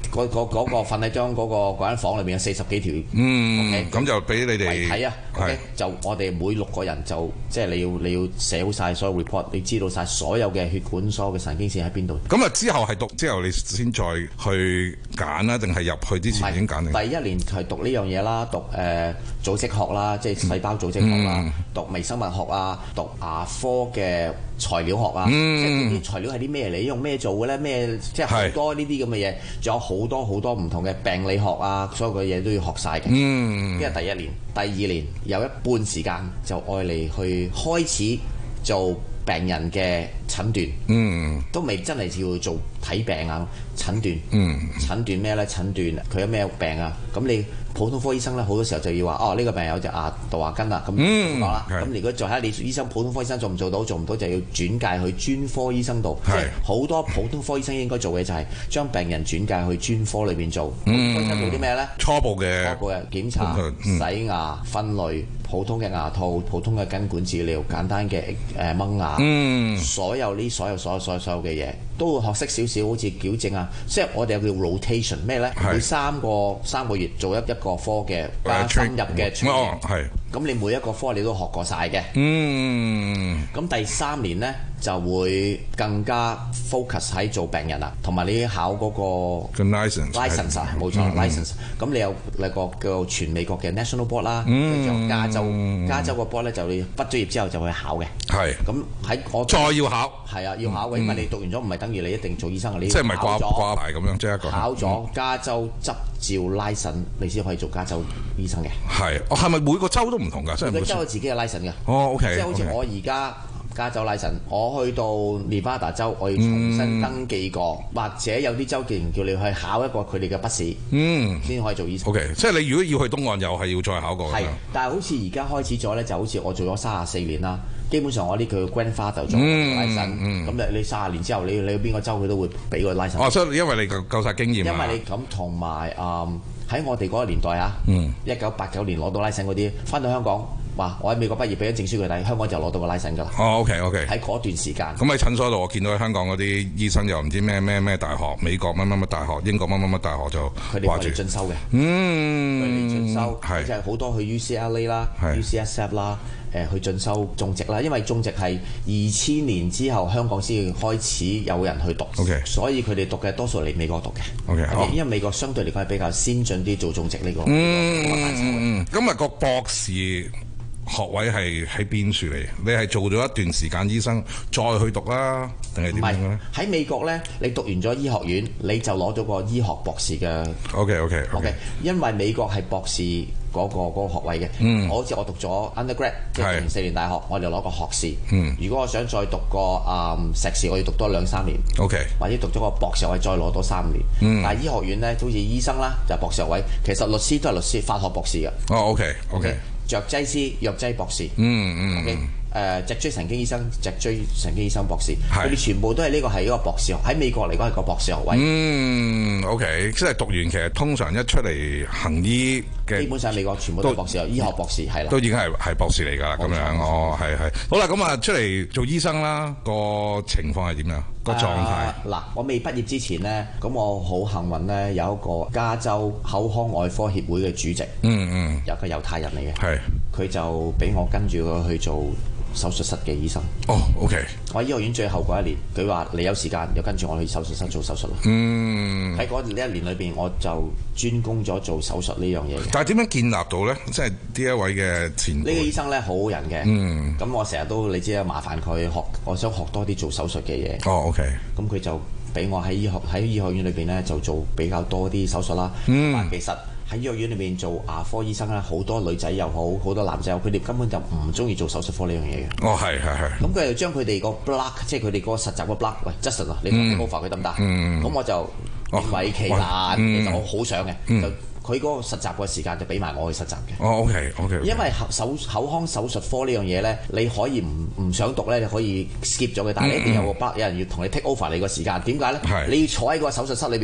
嗰嗰嗰個瞓喺張嗰個嗰間房裏邊有四十幾條， 嗯，咁就俾你哋睇啊，就我哋每六個人就即係你要你要寫好晒所有 report， 你知道晒所有嘅血管、所有嘅神經線喺邊度。 咁啊之後係讀之後你先再去揀啦，定係入去之前已經揀定？ 第一年係讀呢樣嘢啦，讀誒、呃、組織學啦，即係細胞組織學啦，嗯、讀微生物學啊，讀牙科嘅材料學啊，嗯、即係啲材料係啲咩嚟？用咩做嘅咧？咩即係好多呢啲咁嘅嘢，仲有好多好多唔同嘅病理學啊，所有嘅嘢都要學晒嘅。嗯，因為第一年、第二年有一半時間就愛嚟去開始做病人嘅診斷。嗯，都未真係要做睇病啊，診斷。嗯，診斷咩咧？診斷佢有咩病啊？咁你普通科醫生咧，好多時候就要話哦，呢、呢個病有隻牙杜牙根啦，咁講啦。咁、嗯、如果再睇你醫生普通科醫生做唔做到，做唔到就要轉介去專科醫生度。即係好多普通科醫生應該做嘅就係將病人轉介去專科裏邊做。嗯，專科做啲咩咧？ 初步嘅初步嘅檢查、嗯、洗牙、分類、普通嘅牙套、普通嘅根管治療、簡單嘅誒掹牙。嗯，所有呢所有所有所有所有嘅嘢都會學識少少，好似矯正啊。即係我哋有叫 rotation 咩咧？每三個三個月做一一個科嘅加深入嘅 training。係。咁你每一個科你都學過晒嘅。嗯。咁第三年咧就會更加 focus 喺做病人啦，同埋你考嗰個 license license 啊，冇錯 license。咁你有你個叫全美國嘅 national board 啦，跟住有加州加州個 board 咧就你畢咗業之後就去考嘅。係。咁喺我再要考。 係啊，要考嘅，因為你讀完咗唔係等於你一定做醫生嘅，你即係咪掛掛牌咁樣，即係一個考咗加州執照 license，你先可以做加州醫生嘅。 係，哦，係咪每個州都唔同㗎？ 每個州有自己嘅 license 嘅。 哦 ，OK， 即係好似我而家加州 license，我去到 Nevada 州，我要重新登記過，嗯、或者有啲州竟然叫你去考一個佢哋嘅筆試，嗯，先可以做醫生。 OK， 即係你如果要去東岸，又係要再考過。係， 但係好似而家開始咗咧，就好似我做咗三十四年啦。基本上我呢佢 grandfather 做 license，咁你你三十年之後，你你去邊個州佢都會俾個 license。 哦，所以因為你夠夠曬經驗。 因為你咁同埋誒喺我哋嗰個年代啊，一九八九年攞到 license 嗰啲，翻到香港話我喺美國畢業俾咗證書佢睇，香港就攞到個 license 㗎啦。 哦 OK OK。 喺嗰段時間。 咁喺診所度，我見到喺香港嗰啲醫生又唔知咩咩咩大學，美國乜乜乜大學，英國乜乜乜大學就佢哋過嚟進修嘅。嗯，佢哋進修係即係好多去 U C L A 啦、U C S F 啦。誒去進修種植啦，因為種植係二千年之後香港先開始有人去讀，okay. 所以佢哋讀嘅多數嚟美國讀嘅，okay, okay, 因為美國相對嚟講係比較先進啲做種植呢個。嗯嗯，咁啊個博士學位係喺邊處嚟？你係做咗一段時間醫生，再去讀啦，定係點樣咧？ 喺美國咧，你讀完咗醫學院，你就攞咗個醫學博士嘅。 OK OK OK。 因為美國係博士嗰、嗰個嗰、嗰個學位嘅。嗯。好似我讀咗 undergrad， 即係四年大學，我就攞個學士。嗯。如果我想再讀個啊、嗯、碩士，我要讀多兩三年。OK。或者讀咗個博士學位，再攞多三年。嗯。但係醫學院咧，好似醫生啦，就係、博士學位。其實律師都係律師，法學博士嘅。 哦 OK OK。 藥劑師、藥劑博士， 嗯嗯 ，OK，誒脊椎神經醫生、脊椎神經醫生博士，佢哋全部都係呢個係一個博士學，喺美國嚟講係個博士學位。 嗯 ，OK，即係讀完其實通常一出嚟行醫嘅， 基本上美國全部都係博士學，醫學博士係啦， 都已經係係博士嚟㗎啦，咁樣哦，係係。好啦，咁啊出嚟做醫生啦，個情況係點樣？個狀態嗱、呃，我未畢業之前呢，咁我好幸運呢，有一個加州口腔外科協會嘅主席，嗯嗯，有個猶太人嚟嘅，係，佢就俾我跟住佢去做手術室嘅醫生。 哦 ，OK。 我喺醫學院最後嗰一年，佢話你有時間，又跟住我去手術室做手術啦。嗯。喺嗰呢一年裏邊，我就專攻咗做手術呢樣嘢。 但係點樣建立到咧？即係呢一位嘅前輩。 呢個醫生咧好好人嘅。嗯。咁我成日都你知啊，麻煩佢學，我想學多啲做手術嘅嘢。 哦 ，OK。 咁佢就俾我喺醫學喺醫學院裏邊咧，就做比較多啲手術啦。嗯。但其實喺醫學院裏面做牙科醫生咧，好多女仔又好，好多男仔又好，佢哋根本就唔中意做手術科呢樣嘢嘅。 哦，係係係。 咁佢又將佢哋個 block， 即係佢哋個實習個 block， 喂 Justin 啊，你同我 offer 佢得唔得？嗯。咁我就勉為其難，其實我好想嘅，就佢嗰個實習嘅時間就俾埋我去實習嘅。 哦 ，OK OK。 因為手口腔手術科呢樣嘢咧，你可以唔唔想讀咧，你可以 skip 咗嘅，但係你一定有個 block，有人要同你 take over 你個時間。點解咧？你要坐喺個手術室裏邊。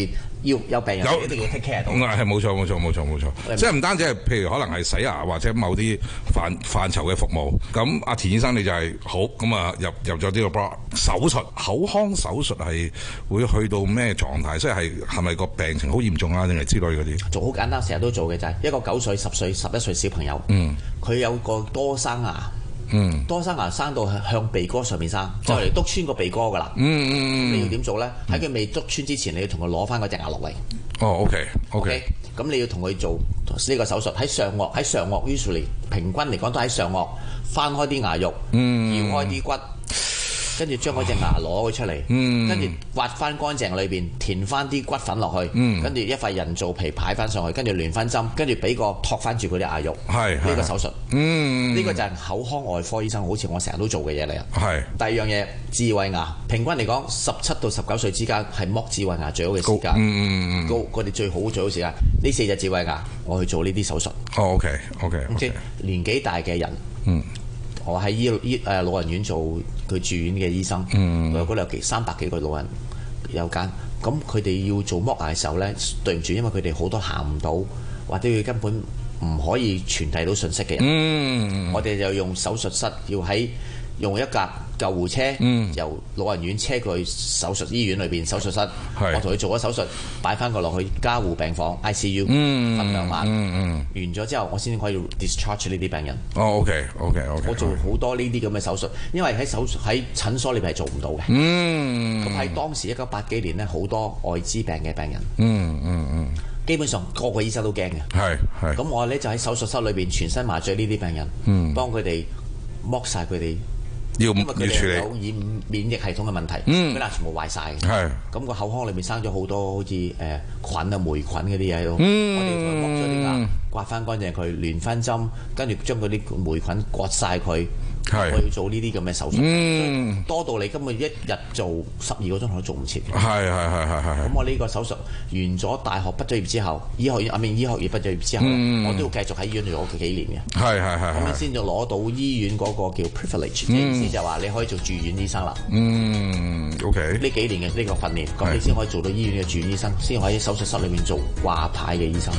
要有病人一定要 take care 到。 係冇錯冇錯冇錯冇錯，即係唔單止係譬如可能係洗牙或者某啲範範疇嘅服務。咁阿田醫生你就係好咁啊入入咗呢個 block 手術口腔手術係會去到咩狀態？即係係咪個病情好嚴重啊？定係之類嗰啲？ 做好簡單，成日都做嘅就係一個九歲、十歲、十一歲小朋友，嗯，佢有個多生牙。嗯，多生牙生到向鼻哥上面生，就嚟篤穿個鼻哥噶啦。嗯嗯嗯，你要點做咧？喺佢未篤穿之前，你要同佢攞翻嗰隻牙落嚟。 哦 ，OK OK。 咁你要同佢做呢個手術，喺上顎，喺上顎 usually 平均嚟講都喺上顎翻開啲牙肉，嗯，搖開啲骨。跟住將嗰隻牙攞佢出嚟，嗯、跟住挖翻乾淨裏邊，填翻啲骨粉落去，嗯、跟住一塊人造皮擺翻上去，跟住聯翻針，跟住俾個托翻住嗰啲牙肉，呢個手術，呢、嗯、個就係口腔外科醫生，好似我成日都做嘅嘢嚟啊。係第二樣嘢，智慧牙，平均嚟講，十七到十九歲之間係剝智慧牙最好嘅時間，嗯、高佢哋最好最好時間。呢四隻智慧牙，我去做呢啲手術。 哦 ，OK OK， 即係年紀大嘅人，嗯。我喺醫醫誒老人院做佢住院嘅醫生，我有嗰度有幾三百幾個老人有間，咁佢哋要做剝牙嘅時候咧，對唔住，因為佢哋好多行唔到，或者佢根本唔可以傳遞到信息嘅人，嗯、我哋就用手術室要喺用一架救護車，嗯、由老人院車佢去手術醫院裏邊手術室，我同佢做咗手術，擺翻佢落去加護病房 I C U，嗯、分兩晚，嗯嗯、完咗之後，我先可以 discharge 呢啲病人。 哦 ，OK OK OK， 我做好多呢啲咁嘅手術，因為喺手術喺診所裏邊係做唔到嘅。咁喺、嗯、當時一九八幾年咧，好多愛滋病嘅病人。嗯嗯嗯，基本上個個醫生都驚嘅。係係。咁我咧就喺手術室裏邊全身麻醉呢啲病人，嗯、幫佢哋剝晒佢哋。 要因為佢哋有免免疫系統嘅問題，佢嗱、嗯、全部壞晒。係咁個口腔裏面生咗好多好似誒、呃、菌啊霉菌嗰啲嘢喺度，嗯、我哋同佢剝咗啲牙，刮翻乾淨佢，聯翻針，跟住將嗰啲霉菌割晒佢。我要做呢啲咁嘅手術，嗯、多到你根本一日做十二個鐘頭都做唔切。係係係係係。咁我呢個手術完咗大學畢咗業之後，醫學院啊，面醫學院畢咗業之後，嗯、我都要繼續喺醫院做咗幾年嘅。係係係。咁先至攞到醫院嗰個叫 privilege，、嗯、意思就係話你可以做住院醫生啦。嗯 ，OK。呢幾年嘅呢個訓練，咁你先可以做到醫院嘅住院醫生，先可以喺手術室裏面做掛牌嘅醫生。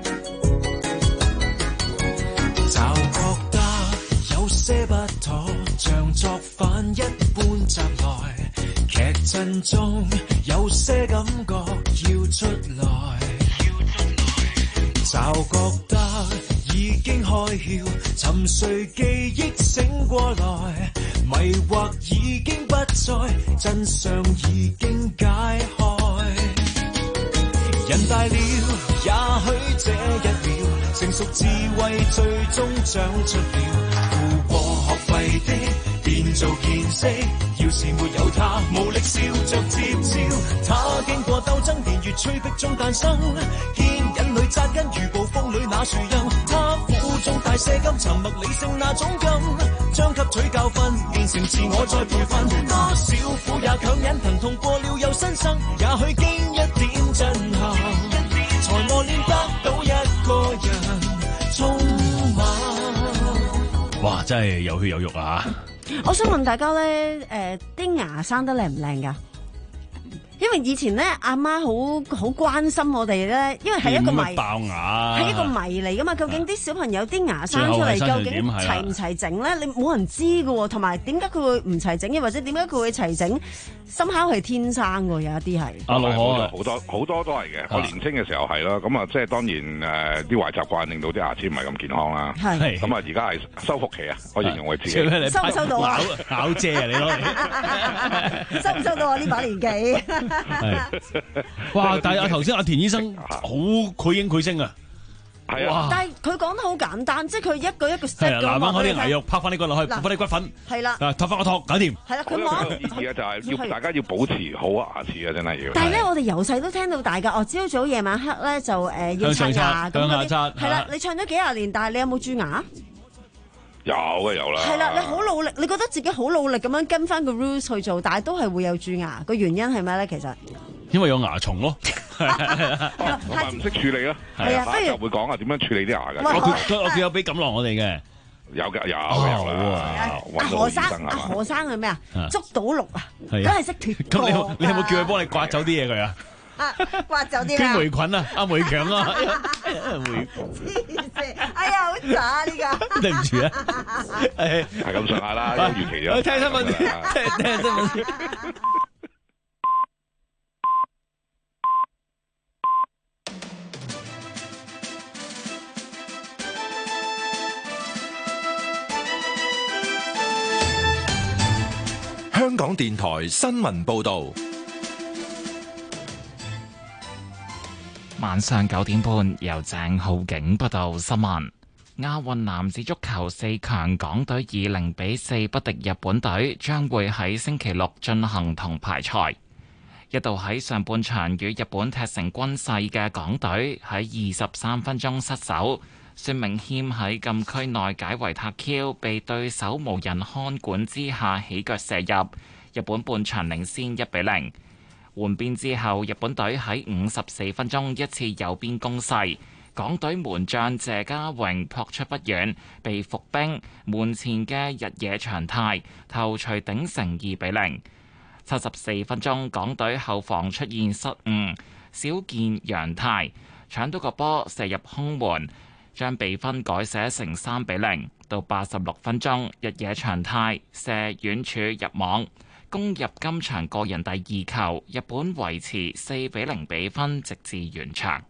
些不妥，像作反一般襲來，劇陣中有些感覺要出來，就覺得已經開竅，沉睡記憶醒過來，迷惑已經不再，真相已經解開。人大了，也許這一秒，成熟智慧最終長出了。學費的變做見識，要是沒有他，無力笑着接招。他經過鬥爭，年月催逼中誕生，牽引裏扎根，如暴風裏那樹蔭。他苦中帶些金，沉默理性那種金，將吸取教訓，變成自我再培訓。多少苦也強忍，疼痛過了又新生，也許經一點震撼，才磨練得到一個人充滿。 哇！真係有血有肉啊！ 我想問大家咧，誒、呃、啲牙生得靚唔靚㗎？因為以前咧，阿媽好好關心我哋咧，因為係一個謎， 爆牙係一個謎嚟噶嘛。究竟啲小朋友啲牙生出嚟究竟齊唔齊整咧？你冇人知㗎喎。同埋點解佢會唔齊整嘅，或者點解佢會齊整？深烤係天生㗎，有一啲係。 阿老可好多好多都係嘅。我年青嘅時候係咯，咁啊即係當然誒啲壞習慣令到啲牙齒唔係咁健康啦。係。咁啊而家係修復期啊，我形容為自己。 收唔收到啊？ 咬蔗啊！你攞嚟。 收唔收到啊？呢把年紀。 哇！但係阿頭先阿田醫生好繪形繪聲啊， 係啊！ 但係佢講得好簡單，即係佢一個一個 set 咁話俾你聽，啲牙肉拍翻啲骨落去，拍翻啲骨粉，係啦，啊，托翻個托，搞掂。係啦， 佢講意義啊，就係要大家要保持好牙齒啊，真係要。 但係咧，我哋由細都聽到大噶，哦，朝早夜晚黑咧就誒要刷牙咁嗰啲，係啦，你唱咗幾廿年，但係你有冇蛀牙？ 有嘅有啦， 係啦，你好努力，你覺得自己好努力咁樣跟翻個 rules 去做，但係都係會有蛀牙，個原因係咩咧？其實因為有牙蟲咯， 同埋唔識處理咯。係啊，不如就會講下點樣處理啲牙嘅。 我佢佢有俾錦囊我哋嘅， 有嘅有有啦。 阿何生阿何生係咩啊？捉到鹿啊，都係識脫。 咁你你有冇叫佢幫你刮走啲嘢佢啊？ 刮走啲捐霉菌啊，阿梅強啊，梅， 哎呀，好渣呢個， 對唔住啊， 係係咁上下啦，有預期咗。 聽新聞先，聽聽新聞先。 香港電台新聞報道， 晚上九點半由鄭浩景報道新聞。亞運男子足球四強，港隊以零比四不敵日本隊，將會喺星期六進行銅牌賽。一度喺上半場與日本踢成均勢嘅港隊，喺二十三分鐘失守。孫明謙喺禁區內解圍塔 Q， 被對手無人看管之下起腳射入，日本半場領先一比零。換邊之後，日本隊喺五十四分鐘一次右邊攻勢，港隊門將謝家榮撲出不遠，被伏兵門前嘅日野長泰頭槌頂成二比零。七十四分鐘，港隊後防出現失誤，小見陽泰搶到個波射入空門，將比分改寫成三比零。到八十六分鐘，日野長泰射遠柱入網，攻入今場個人第二球，日本維持四比零比分，直至完場。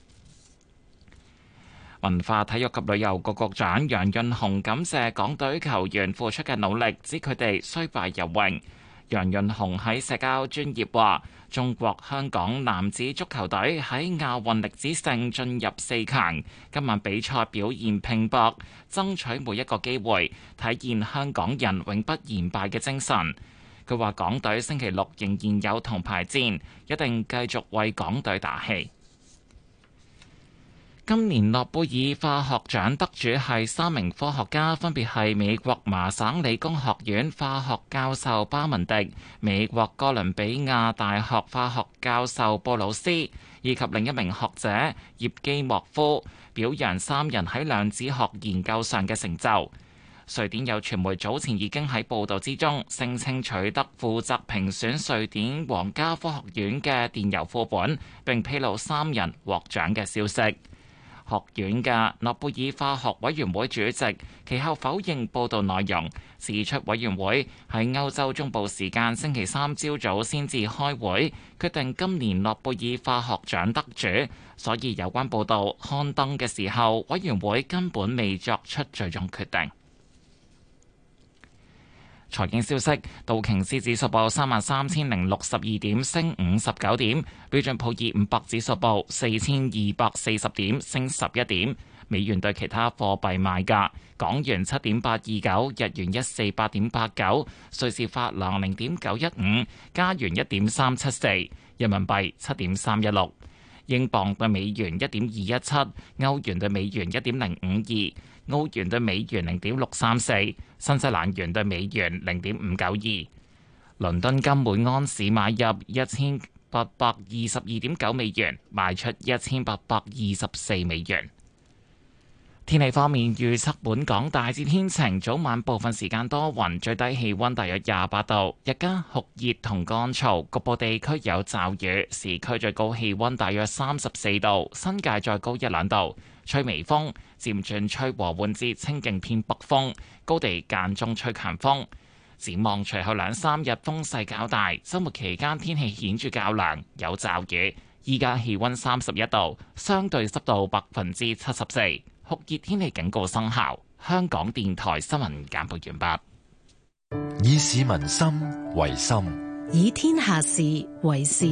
文化體育及旅遊局局長楊潤雄感謝港隊球員付出嘅努力，指佢哋雖敗猶榮。楊潤雄喺社交專頁話：中國香港男子足球隊喺亞運歷史性進入四強，今晚比賽表現拼搏，爭取每一個機會，體現香港人永不言敗嘅精神。佢話港隊星期六仍然有銅牌戰，一定繼續為港隊打氣。今年諾貝爾化學獎得主係三名科學家，分別係美國麻省理工學院化學教授巴文迪、美國哥倫比亞大學化學教授布魯斯，以及另一名學者葉基莫夫，表揚三人喺量子學研究上嘅成就。瑞典有傳媒早前已經喺報導之中聲稱取得負責評選瑞典皇家科學院嘅電郵副本，並披露三人獲獎嘅消息。學院嘅諾貝爾化學委員會主席其後否認報道內容，指出委員會喺歐洲中部時間星期三朝早先至開會，決定今年諾貝爾化學獎得主，所以有關報道刊登嘅時候，委員會根本未作出最終決定。財經消息，道瓊斯指數報三萬三千零六十二點，升五十九點；標準普爾五百指數報四千二百四十點，升十一點。美元對其他貨幣賣價：港元七點八二九，日元一四八點八九，瑞士法郎零點九一五，加元一點三七四，人民幣七點三一六，英鎊對美元一點二一七，歐元對美元一點零五二。澳元對美元零點六三四，新西蘭元對美元零點五九二，倫敦金每安士買入一千八百二十二點九美元，賣出一千八百二十四美元。天氣方面，預測本港大致天晴，早晚部分時間多雲，最低氣溫大約廿八度，日間酷熱同乾燥，局部地區有驟雨，市區最高氣溫大約三十四度，新界再高一兩度。吹微風，漸轉吹和緩至清勁偏北風，高地間中吹強風。展望隨後兩三日風勢較大，週末期間天氣顯著較涼，有驟雨。依家氣溫三十一度，相對濕度百分之七十四，酷熱天氣警告生效。香港電台新聞簡報完畢。以市民心為心， 以天下事為事。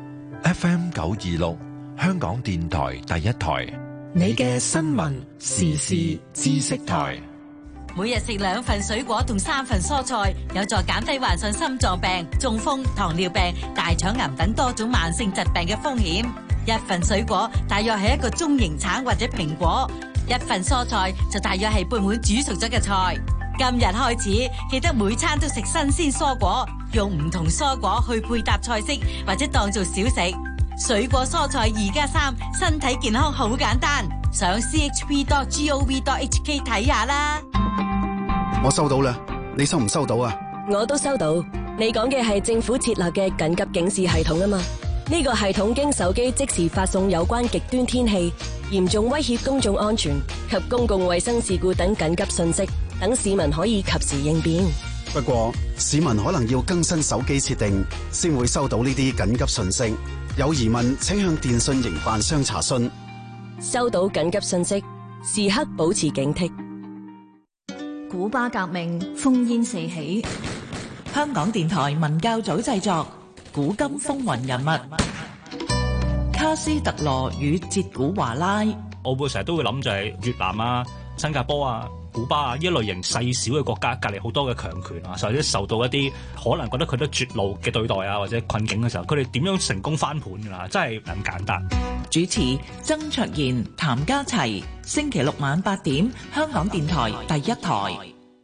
F M 九二六，香港電台第一台。 你嘅新聞時事知識台， 每日食兩份水果同三份蔬菜，有助減低患上心臟病、中風、糖尿病、大腸癌等多種慢性疾病嘅風險。一份水果大約係一個中型橙或者蘋果，一份蔬菜就大約係半碗煮熟咗嘅菜。今日開始，記得每餐都食新鮮蔬果，用唔同蔬果去配搭菜式或者當做小食。水果蔬菜二加三，身體健康好簡單。上 c h p dot gov dot h k 睇下啦。 我收到啦，你收唔收到啊？ 我都收到。你講嘅係政府設立嘅緊急警示系統啊嘛。 呢個系統經手機即時發送有關極端天氣、嚴重威脅公眾安全及公共衛生事故等緊急信息，等市民可以及時應變。 不過，市民可能要更新手機設定，先會收到呢啲緊急信息。有疑問請向電信營辦商查詢。 收到緊急信息，時刻保持警惕。 古巴革命烽煙四起，香港電台文教組製作《古今風雲人物》，卡斯特羅與哲古華拉。 我會成日都會諗就係越南啊、新加坡啊、古巴啊呢一類型細小嘅國家，隔離好多嘅強權啊，或者受到一啲可能覺得佢都絕路嘅對待啊，或者困境嘅時候，佢哋點樣成功翻盤㗎啦？真係唔簡單。 主持曾卓賢、譚家齊，星期六晚八點，香港電台第一台。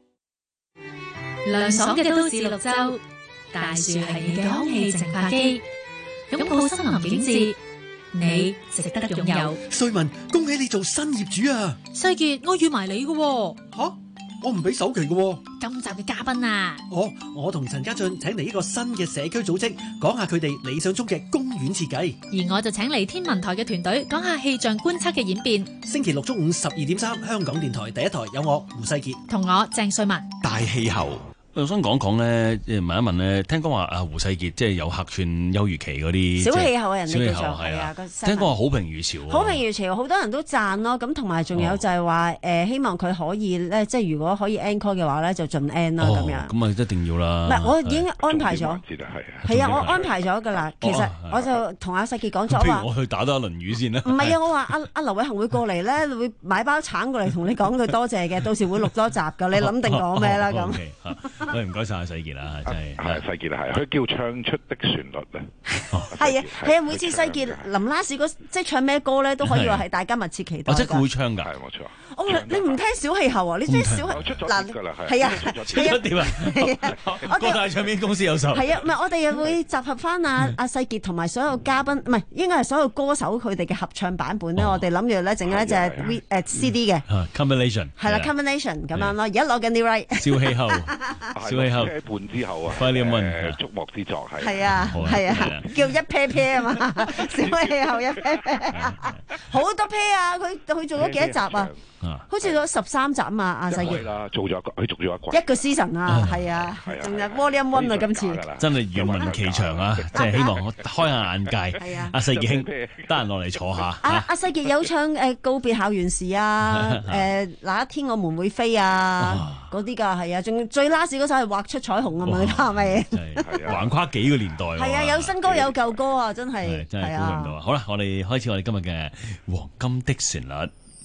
涼爽嘅都市綠洲，大樹係你嘅空氣淨化機，擁抱森林景緻，你值得擁有。 瑞文，恭喜你做新業主啊！ 世傑，我預埋你嘅。 吓？我唔俾首期嘅。 今集嘅嘉賓啊， 我我同陳家俊請嚟一個新嘅社區組織，講下佢哋理想中嘅公園設計。 而我就請嚟天文台嘅團隊，講下氣象觀測嘅演變。 星期六中午十二點三，香港電台第一台有我胡世傑同我鄭瑞文。 大氣候。 我想講講咧，即係問一問咧，聽講話阿胡世傑即係有客串休漁期嗰啲小氣候嘅人哋叫做係啊， 聽講話好評如潮， 好評如潮，好多人都讚咯。咁同埋仲有就係話誒，希望佢可以咧，即係如果可以 encore 嘅話咧，就盡 end 啦咁樣。 咁啊一定要啦。 唔係，我已經安排咗。係啊，我安排咗㗎啦。其實我就同阿世傑講咗話， 不如我去打多一輪魚先啦。唔係啊，我話阿阿劉偉恒會過嚟咧，會買包橙過嚟同你講句多謝嘅，到時會錄多集㗎。你諗定講咩啦咁？ 喂，唔該曬世傑啦，真係係世傑啊，係佢叫唱出的旋律咧。 係啊，係啊，每次世傑臨拉屎嗰即係唱咩歌咧，都可以話係大家密切期待。 或者佢會唱㗎， 係冇錯。 我你唔聽小氣候啊？你聽小氣嗱係啊， 出咗點啊？各大唱片公司有售。 係啊，唔係我哋又會集合翻阿阿世傑同埋所有嘉賓，唔係應該係所有歌手佢哋嘅合唱版本咧。我哋諗住咧整咧就係 V 誒 C D 嘅 combination。係啦 combination 咁樣咯，而家攞緊啲 right。 小氣候，小氣候。 一半之後啊， 快啲問矚目之作係。 係啊，係啊，叫一 pair pair 啊嘛，小氣候一 pair pair，好多 pair 啊！佢佢做咗幾多集啊？好似做咗十三集啊嘛，阿世傑。 啦，做咗佢續咗一季。 一個 season 啊，係啊，仲有 Volume One 啊，今次。 真係願聞其詳啊！即係希望我開下眼界。 係啊， 阿世傑兄，得閒落嚟坐下。 阿阿世傑有唱誒告別校園時啊，誒那一天我們會飛啊，嗰啲㗎係啊，仲最 last 嗰首係畫出彩虹啊嘛，係咪？ 橫跨幾個年代。 係啊，有新歌有舊歌啊，真係。 真係估唔到啊！好啦，我哋開始我哋今日嘅黃金的旋律。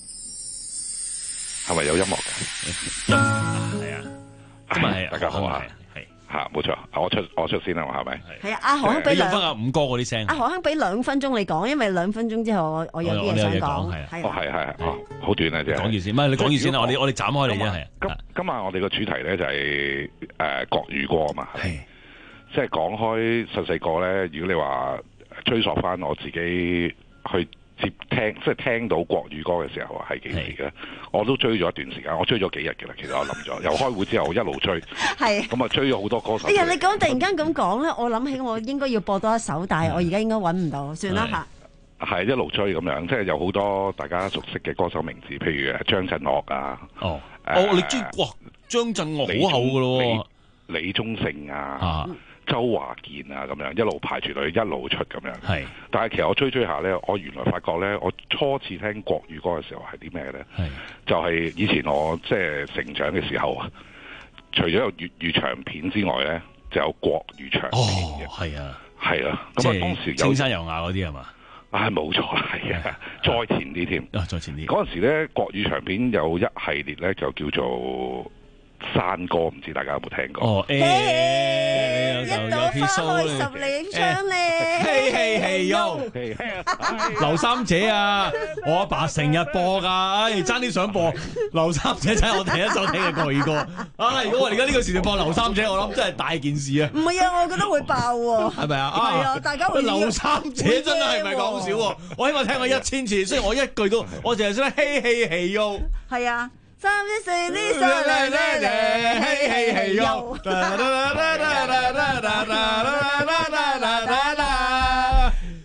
係咪有音樂㗎？ 係啊，今日係大家好啊，係嚇冇錯，我出我出先啦，係咪？ 係啊，阿何生俾兩分阿五哥嗰啲聲。 阿何生俾兩分鐘你講，因為兩分鐘之後我我有啲嘢想講。 係哦，係係哦，好短啊，啫。 講住先，唔係你講住先啦，我哋我哋斬開你啫，係。 今今晚我哋個主題咧就係誒國語歌啊嘛，係。即係講開細細個咧，如果你話追溯翻我自己去接聽，即係聽到國語歌嘅時候係幾時嘅？我都追咗一段時間，我追咗幾日嘅啦。其實我諗咗，由開會之後我一路追，係咁啊追咗好多歌手。 哎呀，你講突然間咁講咧，我諗起我應該要播多一首，但係我而家應該揾唔到，算啦嚇。 係一路追咁樣，即係有好多大家熟悉嘅歌手名字，譬如誒張震岳啊。 哦，哦，你追哇張震岳好厚㗎咯喎， 李宗盛啊。周華健啊，咁樣一路排住隊一路出咁樣。係，但係其實我追追下咧，我原來發覺咧，我初次聽國語歌嘅時候係啲咩咧？係，就係以前我即係成長嘅時候啊，除咗有粵語長片之外咧，就有國語長片嘅。哦，係啊，係啊。咁啊，當時有青山有雅嗰啲係嘛？ 啊，冇錯啦，係啊，再前啲添。 啊，再前啲。 嗰陣時咧，國語長片有一系列咧，就叫做山歌，唔知大家有冇聽過？哦，誒， 一朵花開十里香咧， 嘿嘿嘿喲，劉三姐啊，我阿爸成日播噶，唉，爭啲想播劉三姐，真係我第一首聽嘅國語歌。啊，如果我而家呢個時段播劉三姐，我諗真係大件事啊！ 唔係啊，我覺得會爆喎，係咪啊？係啊，大家會劉三姐真係唔係講笑喎，我起碼聽過一千次，雖然我一句都，我淨係識得嘿嘿嘿喲。 係啊。三一四呢三嚟嚟嚟，嘿嘿嘿喲！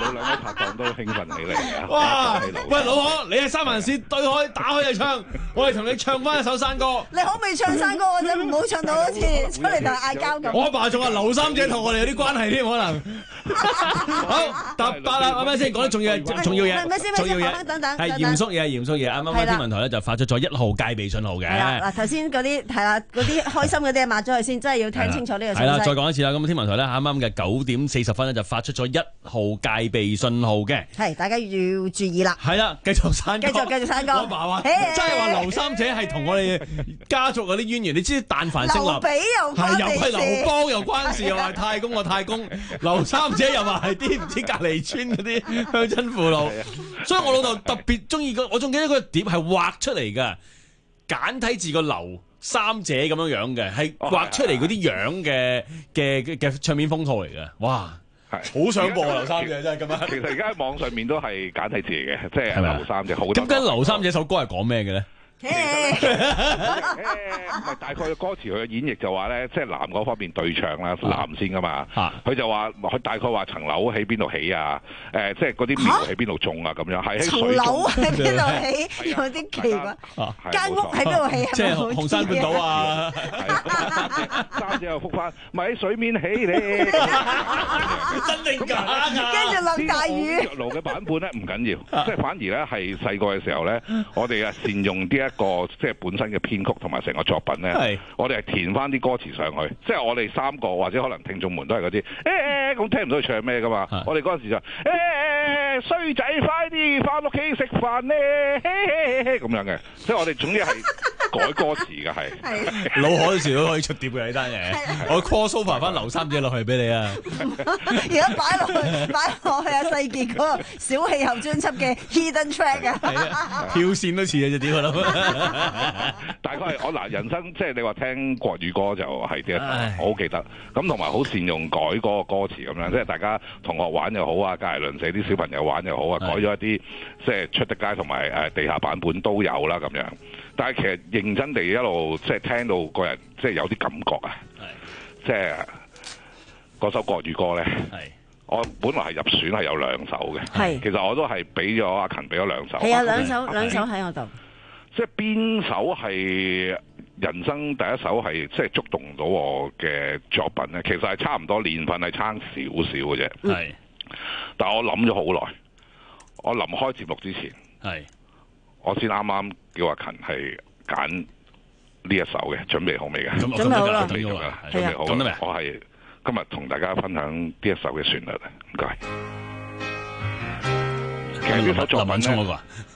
兩位拍檔都興奮起嚟啊！ 哇！喂，老何，你喺三藩市對開打開就唱，我哋同你唱翻一首山歌。 你可唔可以唱山歌嗰陣唔好唱到好似出嚟同嗌交咁？ 我阿爸仲話劉三姐同我哋有啲關係添，可能。好，答答啦，啱啱先講啲重要嘢，重要嘢，重要嘢， 等等， 係嚴肅嘢，嚴肅嘢。啱啱天文台咧就發出咗一號戒備信號嘅。 嗱，頭先嗰啲係啦，嗰啲開心嗰啲抹咗佢先，真係要聽清楚呢個信息。 係啦，再講一次啦。咁天文台咧啱啱嘅九點四十分咧就發出咗一號戒備信號嘅。 係，大家要注意啦。 係啦，繼續山歌， 繼續繼續山歌。 我阿爸話，真係話劉三姐係同我哋家族嗰啲淵源。你知但凡姓劉， 劉備又關係又係劉邦又關事，又話太公個太公，劉三姐又話係啲唔知隔離村嗰啲鄉親父老。所以我老豆特別中意個，我仲記得個碟係畫出嚟㗎，簡體字個劉三姐咁樣樣嘅，係畫出嚟嗰啲樣嘅嘅嘅唱片封套嚟嘅，哇！係好想播劉三姐真係咁樣。 其實而家喺網上面都係簡體字嚟嘅，即係劉三姐好多。 咁跟劉三姐首歌係講咩嘅咧？ 唔係大概嘅歌詞，佢嘅演繹就話咧，即係男嗰方面對唱啦，男先噶嘛。佢就話佢大概話層樓喺邊度起啊？誒，即係嗰啲苗喺邊度種啊？咁樣係喺水。層樓喺邊度起？有啲奇怪。間屋喺邊度起？ 即係紅山半島啊！ 三姐又覆翻，咪喺水面起咧。 真定假㗎？ 跟住落大雨。 着爐嘅版本咧唔緊要，即係反而咧係細個嘅時候咧，我哋啊善用啲一個即係本身嘅編曲同埋成個作品咧，我哋係填翻啲歌詞上去，即係我哋三個或者可能聽眾們都係嗰啲誒咁聽唔到佢唱咩噶嘛，我哋嗰陣時就誒衰仔快啲翻屋企食飯咧咁樣嘅，即係我哋總之係改歌詞嘅係。 老海嗰時都可以出碟嘅呢單嘢，我 call sofa 翻劉三姐落去俾你啊！ 而家擺落去擺落去阿世傑嗰個小氣候專輯嘅 Hidden Track 啊， 跳線都似啊隻碟我諗。 大概係我嗱人生即係你話聽國語歌就係呢一首，我好記得。咁同埋好善用改嗰個歌詞咁樣，即係大家同學玩又好啊，隔離鄰舍啲小朋友玩又好啊，改咗一啲即係出得街同埋誒地下版本都有啦咁樣。但係其實認真地一路即係聽到個人即係有啲感覺啊，即係嗰首國語歌咧，我本來係入選係有兩首嘅，其實我都係俾咗阿勤俾咗兩首。 係啊，兩首兩首喺我度。 即係邊首係人生第一首係即係觸動到我嘅作品咧？其實係差唔多年份係差少少嘅啫。係，但係我諗咗好耐，我臨開節目之前，係我先啱啱叫阿勤係揀呢一首嘅，準備好未嘅？準備好啦，準備好啦，準備好。咁咧，我係今日同大家分享呢一首嘅旋律啊！唔該。其實呢首作品咧。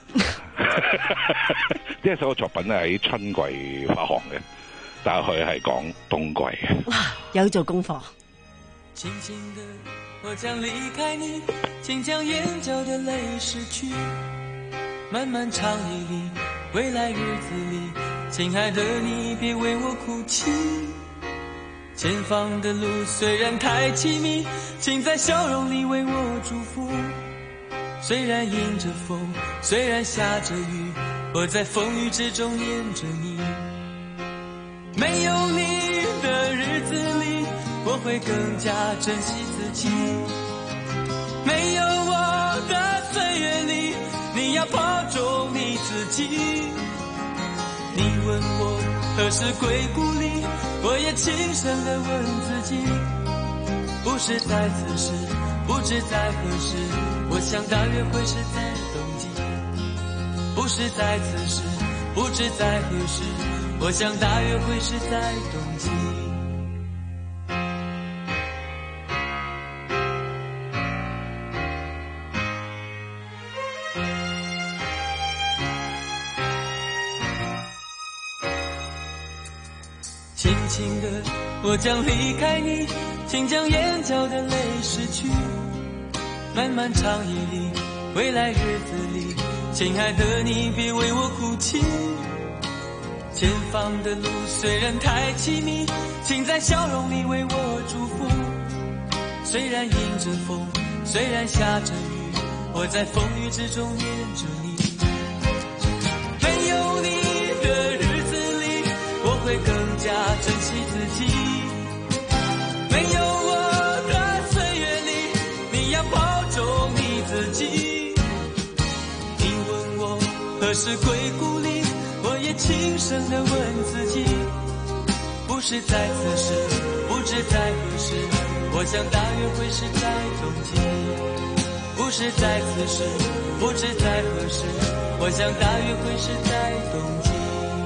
呢一首作品咧喺春季發行嘅，但係佢係講冬季嘅。 哇，有做功課。 輕輕的我將離開你，請將眼角的淚拭去，漫漫長夜裏，未來日子裏，親愛的你別為我哭泣，前方的路雖然太淒迷，請在笑容裏為我祝福，雖然迎着風，雖然下着雨，我在風雨之中念着你。沒有你的日子裏，我會更加珍惜自己。沒有我的歲月裏，你要保重你自己。你問我何時歸故里，我也輕聲地問自己，不是在此時，不知在何時，我想大約會是在冬季。不是在此時，不知在何時，我想大約會是在冬季。輕輕的我將離開你，請將眼角的淚拭去，漫漫長夜裏，未來日子裏，親愛的你別為我哭泣，前方的路雖然太淒迷，請在笑容裏為我祝福，雖然迎着風，雖然下着雨，我在風雨之中念着你。沒有你的日子裏，我會更加珍惜自己。沒有我的歲月裏，你要保重你是归故里，我也轻声地问自己，不是在此时，不知在何时，我想大约会是在冬季。不是在此时，不知在何时，我想大约会是在冬季。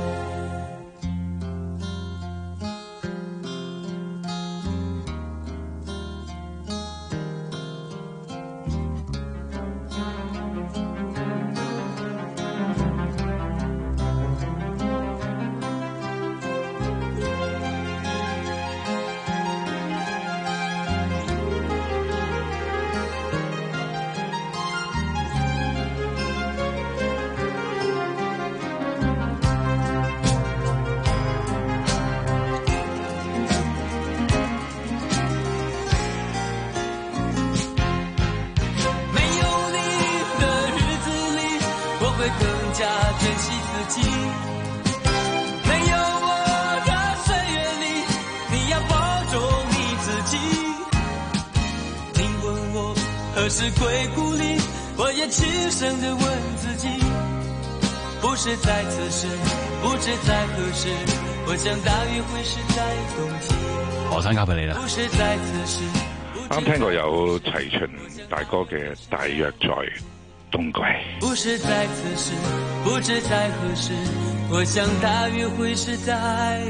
是归故里，我也轻声地问自己，不是在此时，不知在何時，我想大約會是在冬季。 何生交俾你啦。 不是在此時。 啱聽過有齊秦大哥嘅《大約在冬季》。 不是在此時，不知在何時，我想大約會是在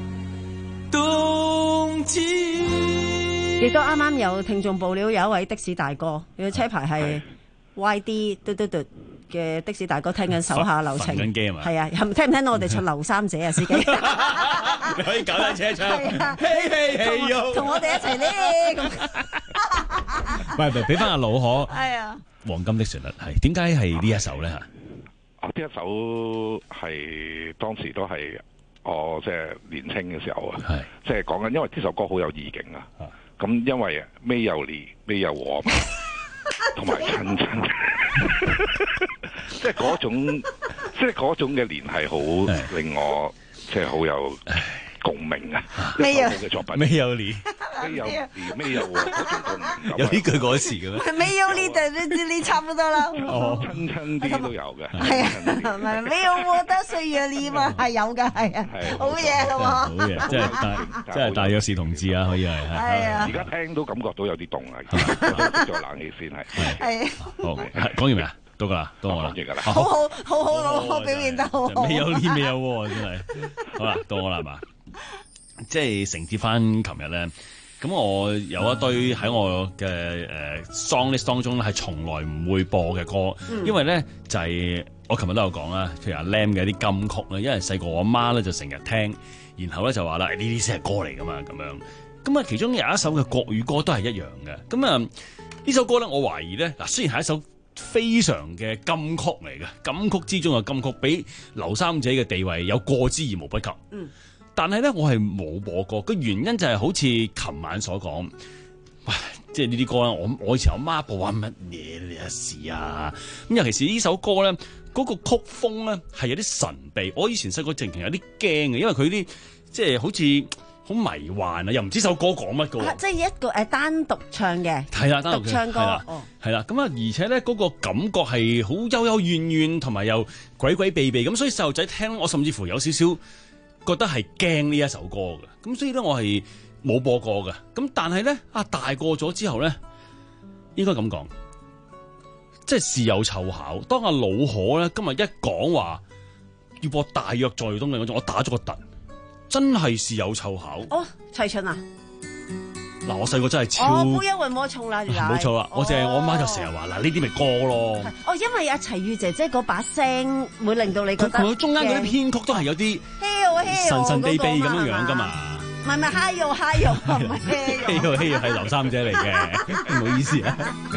冬季。 亦都啱啱有聽眾報料，有一位的士大哥，佢嘅車牌係 Y D 嘟嘟嘟嘅的，的士大哥聽緊手下留情， 緊機係嘛？ 係啊，聽唔聽到我哋唱劉三姐啊，司機？ 你可以搞緊車唱，嘿嘿嘿喲， 同我哋一齊咧咁。 喂，咪俾翻阿老可， 係啊， 黃金的旋律係點解係呢一首咧嚇？ 啊，呢一首係當時都係我即係年青嘅時候啊，即係講緊，因為呢首歌好有意境啊。咁因為未有你，未有我，同埋親親，即係嗰種，即係嗰種嘅聯繫，好令我即係好有共鳴啊！ 未有嘅作品， 未有你， 未有你，未有我嗰種共鳴。 有呢句歌詞嘅咩？ 未有你就你你差唔多啦。 哦，親親啲都有嘅。 係啊，唔係未有我得歲月你嘛，係有嘅，係啊，好嘢係嘛？ 好嘢，即係大，即係大約是同志啊，可以係。 係啊， 而家聽都感覺到有啲凍啊，我都熄咗冷氣先係。 係。 好，講完未啊？到㗎啦，到我啦。 好好好好老好表現得好好。 未有呢，未有喎，真係。好啦，到我啦，係嘛？即係承接翻琴日咧，咁我有一堆喺我嘅誒、呃、song list 當中咧，係從來唔會播嘅歌，嗯、因為咧就係、是、我琴日都有講啦，譬如阿 Lam 嘅一啲金曲咧，因為細個我阿媽咧就成日聽，然後咧就話啦，呢啲先係歌嚟噶嘛，咁樣，咁啊其中有一首嘅國語歌都係一樣嘅，咁啊呢首歌咧，我懷疑咧嗱，雖然係一首非常嘅金曲嚟嘅，金曲之中嘅金曲，比劉三姐嘅地位有過之而無不及。嗯。但係咧，我係冇播過，個原因就係好似琴晚所講，哇！即係呢啲歌咧，我我以前我媽播話乜嘢呢一事啊？咁尤其是呢首歌咧，嗰、那個曲風咧係有啲神秘。我以前細個直情有啲驚嘅，因為佢啲即係好似好迷幻啊，又唔知首歌講乜嘅。 即係一個誒單獨唱嘅， 係啦，單獨唱歌， 係啦，咁啊，而且咧嗰、那個感覺係好幽幽怨怨，同埋又鬼鬼祟祟咁，所以細路仔聽，我甚至乎有少少覺得係驚呢一首歌嘅，咁所以咧我係冇播過嘅。咁但係咧啊大個咗之後咧，應該咁講，即係事有湊巧。當阿老可咧今日一講話要播大約在冬季嗰種，我打咗個突，真係事有湊巧。 哦，齊秦啊！ 嗱，我細個真係超。 哦，不因為我從來冇錯啦，我淨係我媽就成日話嗱，呢啲咪歌咯。 哦，因為阿齊豫姐姐嗰把聲會令到你覺得。 佢中間嗰啲編曲都係有啲神神秘秘咁樣樣噶嘛。 唔係唔係，嗨喲嗨喲，唔係嘿喲嘿喲係劉三姐嚟嘅，唔好意思啊。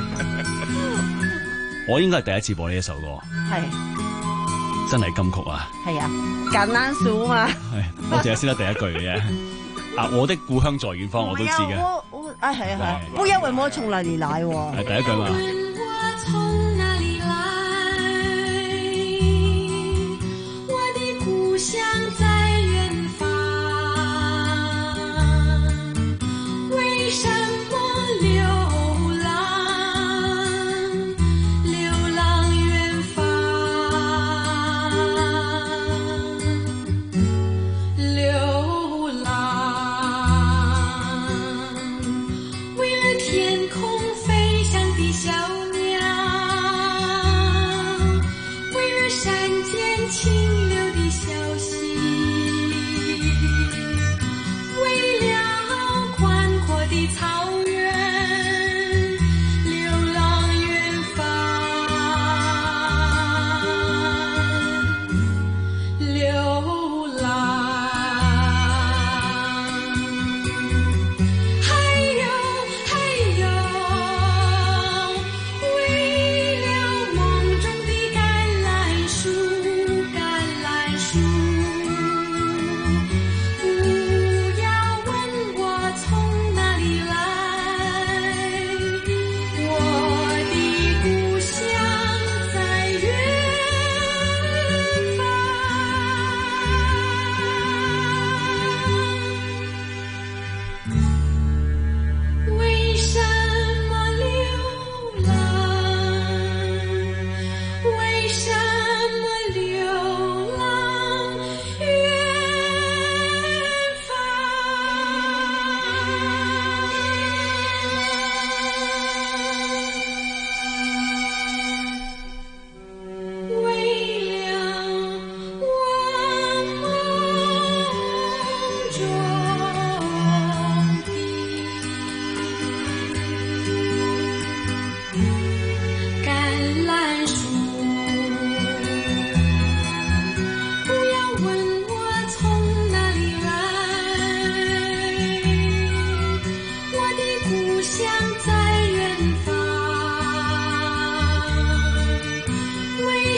我應該係第一次播呢一首歌。係。真係金曲啊！ 係啊，簡單數嘛。係， 我淨係識得第一句嘅啫。啊！我的故鄉在遠方，我都知嘅。 我我啊係啊係，不因為我從哪裡來喎。 係第一句嘛。 我從哪裡來？我的故鄉在遠方。為什麼流浪？流浪遠方。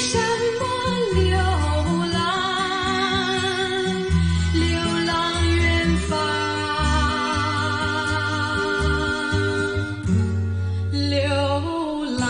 什么流浪，流浪远方，流浪。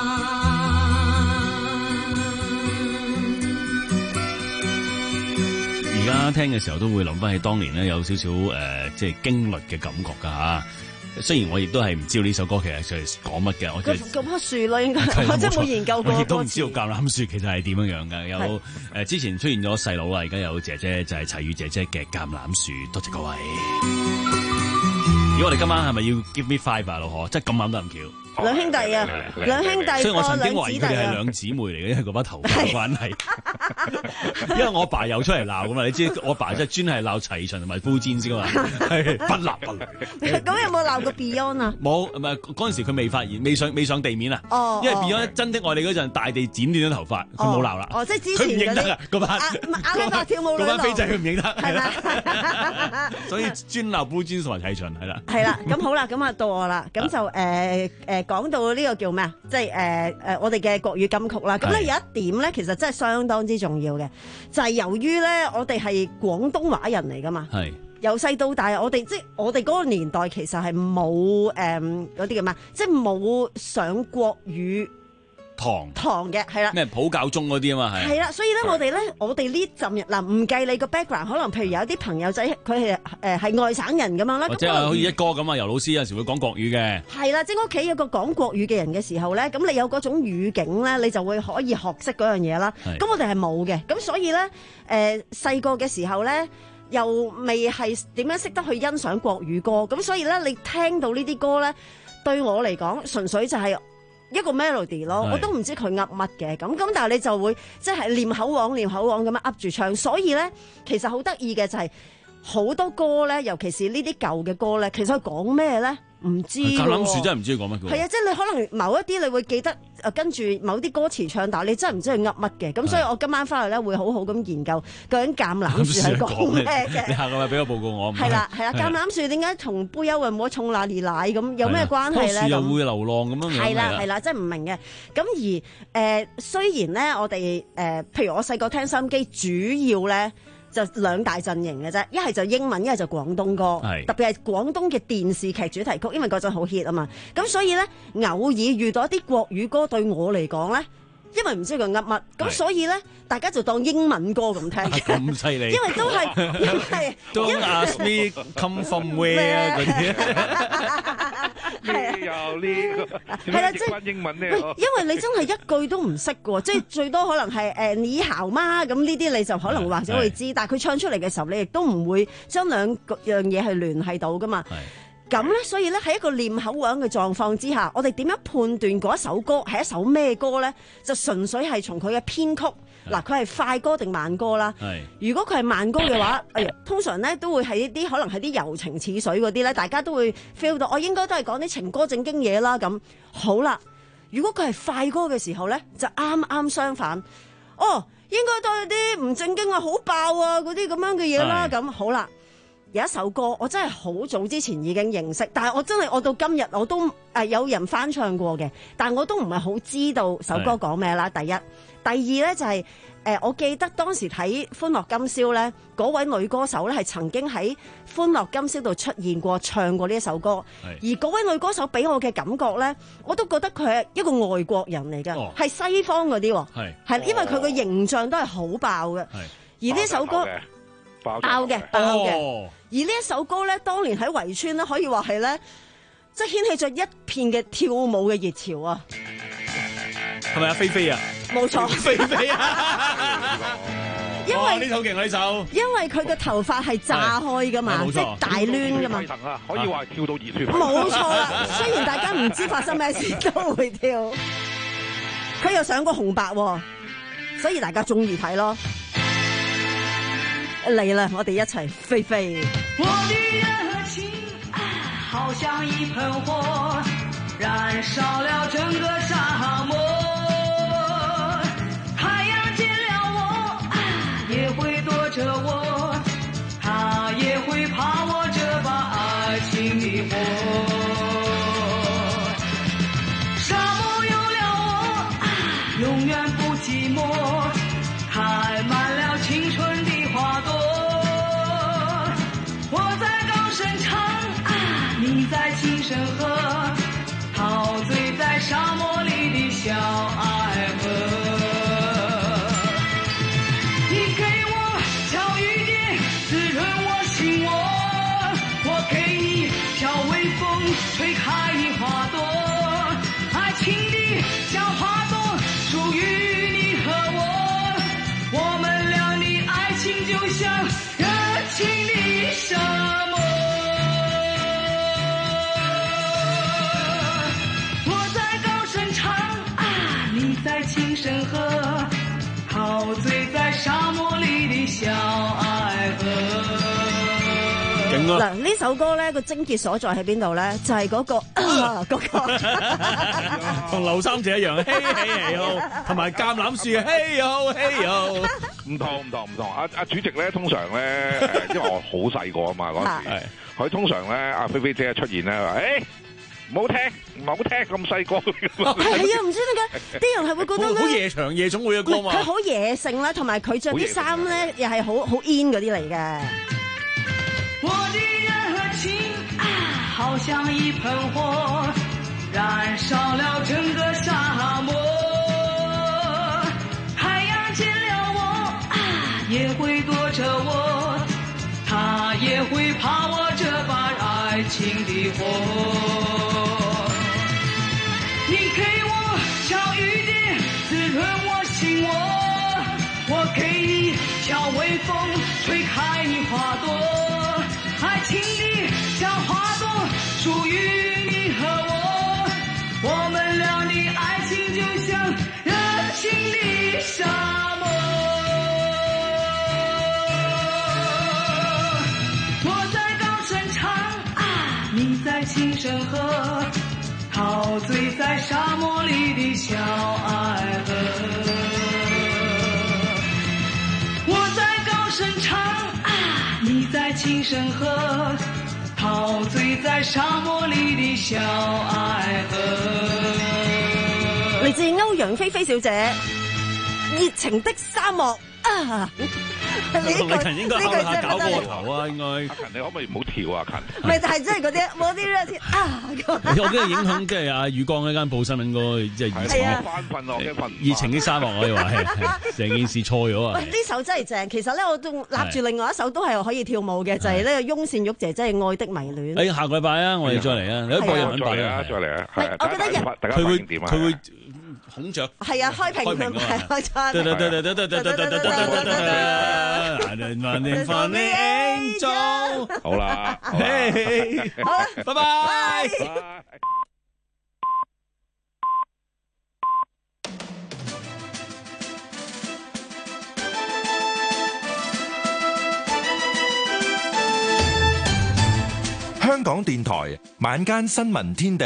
而家聽嘅時候都會諗翻起當年咧，有少少誒、呃，即係經歷嘅感覺㗎嚇。雖然我亦都係唔知道呢首歌其實係講乜嘅，我就嗰棵樹咯，應該我真係冇研究過。 我亦都唔知道橄欖樹其實係點樣樣嘅。有誒、呃、之前出現咗細佬啦，而家有姐姐就係齊豫姐姐嘅橄欖樹。多謝各位。如果我哋今晚係咪要 give me five 啊，老何？即係咁啱得咁巧。 兩兄弟啊，兩兄弟， 所以我曾經懷疑佢哋係兩姊妹嚟嘅，因為嗰把頭髮嘅關係。因為我阿爸又出嚟鬧噶嘛，你知我阿爸真係專係鬧齊秦同埋夫戰先噶嘛，係不立不立。 咁有冇鬧過 Beyond 啊？ 冇，唔係嗰陣時佢未發現，未上未上地面啊。哦，因為 Beyond 真的愛你嗰陣，大地剪斷咗頭髮，佢冇鬧啦。 哦，即係之前佢唔認得啊，嗰班阿拉伯跳舞女嗰班飛仔佢唔認得，係啦。所以專鬧夫戰同埋齊秦係啦。 係啦，咁好啦，咁啊到我啦，咁就誒誒講到呢個叫咩啊？即係誒誒我哋嘅國語金曲啦。咁咧有一點咧，其實真係相當之重要嘅，就係由於咧我哋係廣東話人嚟噶嘛。係。由細到大，我哋即係我哋嗰個年代其實係冇誒嗰啲叫咩，即係冇上國語堂堂嘅，係啦。 咩普教中嗰啲啊嘛，係。係啦，所以咧我哋咧，我哋呢陣日嗱，唔計你個 background，可能譬如有啲朋友仔佢係誒係外省人咁樣啦， 或者係好似一哥咁啊，尤老師有時會講國語嘅。係啦，即係屋企有個講國語嘅人嘅時候咧，咁你有嗰種語境咧，你就會可以學識嗰樣嘢啦。咁我哋係冇嘅，咁所以咧誒細個嘅時候咧，又未係點樣識得去欣賞國語歌，咁所以咧你聽到呢啲歌咧，對我嚟講純粹就係一個 melody 咯，我都唔知佢噏乜嘅，咁咁但係你就會即係念口簧念口簧咁樣噏住唱，所以咧其實好得意嘅就係好多歌咧，尤其是呢啲舊嘅歌咧，其實佢講咩咧唔知喎。 橄欖樹真係唔知佢講乜嘅。係啊，即係你可能某一啲你會記得誒跟住某啲歌詞唱，但係你真係唔知佢噏乜嘅，咁所以我今晚翻嚟咧會好好咁研究究竟橄欖樹係講咩嘅。 你下個禮拜俾個報告我。 係啦係啦，橄欖樹點解同杯優又冇沖那年奶咁有咩關係咧？ 棵樹又會流浪咁樣。 係啦係啦，真係唔明嘅。咁而誒、呃、雖然咧，我哋誒、呃、譬如我細個聽收音機，主要咧。就兩大陣營嘅啫，一係就英文，一係就廣東歌，特別係廣東嘅電視劇主題曲，因為嗰陣好 hit 啊嘛。咁所以咧，偶爾遇到一啲國語歌，對我嚟講咧，因為唔知佢噏乜，咁所以咧，大家就當英文歌咁聽。 咁犀利！ 因為都係，因為 Don't ask me come from where 嗰啲。 係有呢個係啦，即係英文咧。 因為你真係一句都唔識嘅，即係最多可能係誒你好嗎咁呢啲，你就可能或者會知，但係佢唱出嚟嘅時候，你亦都唔會將兩樣嘢係聯繫到噶嘛。咁咧，所以咧喺一個念口簧嘅狀況之下，我哋點樣判斷嗰一首歌係一首咩歌咧？就純粹係從佢嘅編曲，嗱佢係快歌定慢歌啦。如果佢係慢歌嘅話，哎呀，通常咧都會係一啲可能係啲柔情似水嗰啲咧，大家都會 feel 到，我應該都係講啲情歌正經嘢啦。咁好啦，如果佢係快歌嘅時候咧，就啱啱相反。哦，應該都係啲唔正經啊、好爆啊嗰啲咁樣嘅嘢啦。咁好啦。有一首歌我真係好早之前已經認識，但係我真係我到今日我都誒、呃、有人翻唱過嘅，但係我都唔係好知道首歌講咩啦。第一，第二咧就係、是、誒、呃，我記得當時睇《歡樂今宵》咧，嗰位女歌手咧係曾經喺《歡樂今宵》度出現過，唱過呢一首歌。而嗰位女歌手俾我嘅感覺咧，我都覺得佢係一個外國人嚟嘅，係、哦、西方嗰啲，係係因為佢個形象都係好爆嘅。而呢首歌。爆嘅，爆嘅。哦、而呢一首歌咧，當年喺圍村咧，可以話係咧，即係掀起咗一片嘅跳舞嘅熱潮啊！ 係咪啊？菲菲啊？ 冇錯， 菲菲啊！ 因為呢首勁呢首， 因為佢嘅頭髮係炸開噶嘛，即係大攣噶嘛， 可以話跳到熱血。 冇錯啦，雖然大家唔知發生咩事，都會跳。佢又上過紅白，所以大家中意睇咯。嚟啦，我哋一齊飛飛。 我的熱情好像一盆火，燃燒了整個沙漠。太陽見了我，也會躲着我，他也會怕我這把愛情的火。沙漠有了我， 永遠不寂寞，開滿了青春的花朵。我在高聲唱啊，你在輕聲和，陶醉在沙漠裡的小愛河。你給我小雨點，滋潤我心窩，我給你小微風，吹開你花朵。愛情的小花朵屬於你和我，我們倆的愛情就像熱情的沙漠。我在高聲唱啊，你在輕聲和，陶醉在沙漠裡的小愛河。 嗱，呢首歌咧個症結所在喺邊度咧？就係嗰個嗰個， 同劉三姐一樣，嘿嘿嘿好，同埋橄欖樹啊，嘿好嘿好， 唔同唔同唔同。阿阿主席咧，通常咧，誒，因為我好細個啊嘛嗰時，佢通常咧，阿菲菲姐出現咧，話誒。唔好聽，唔好聽咁細歌。 係啊，唔知點解啲人係會覺得咧， 好夜場夜總會嘅歌嘛。 佢好野性啦，同埋佢着啲衫咧，又係好好 in 嗰啲嚟嘅。 我的熱情啊，好像一盆火，燃燒了整個沙漠。太陽見了我啊，也會躲着我，他也會怕我這把愛情的火。你給我小雨點，滋潤我心窩，我給你小微風，吹開你花朵。愛情的小花朵屬於你和我，我們倆的愛情就像熱情的沙漠。我在高聲唱啊，你在輕聲和，陶醉在沙漠裡的小愛河。我在高聲唱啊，你在輕聲和，陶醉在沙漠裡的小愛河。 嚟自歐陽菲菲小姐，熱情的沙漠啊！ 同李勤應該敲下搞個頭啊，應該。 阿勤，你可唔可以唔好跳啊？勤。 唔係，但係真係嗰啲冇啲熱情啊！ 我記得影響即係阿宇光呢間報新聞嗰個即係熱情嘅翻瞓落嘅瞓。 熱情的沙漠可以話係係成件事錯咗啊！ 喂，呢首真係正。其實咧，我仲立住另外一首都係可以跳舞嘅，就係呢個翁倩玉姐姐嘅《愛的迷戀》。 誒，下個禮拜啊，我哋再嚟啊！你一播日文版啊，再嚟啊！ 係，我覺得日佢會佢會孔雀。 係啊，開屏佢係開餐。 好啦，好啦， 拜拜。 香港電台晚間新聞天地。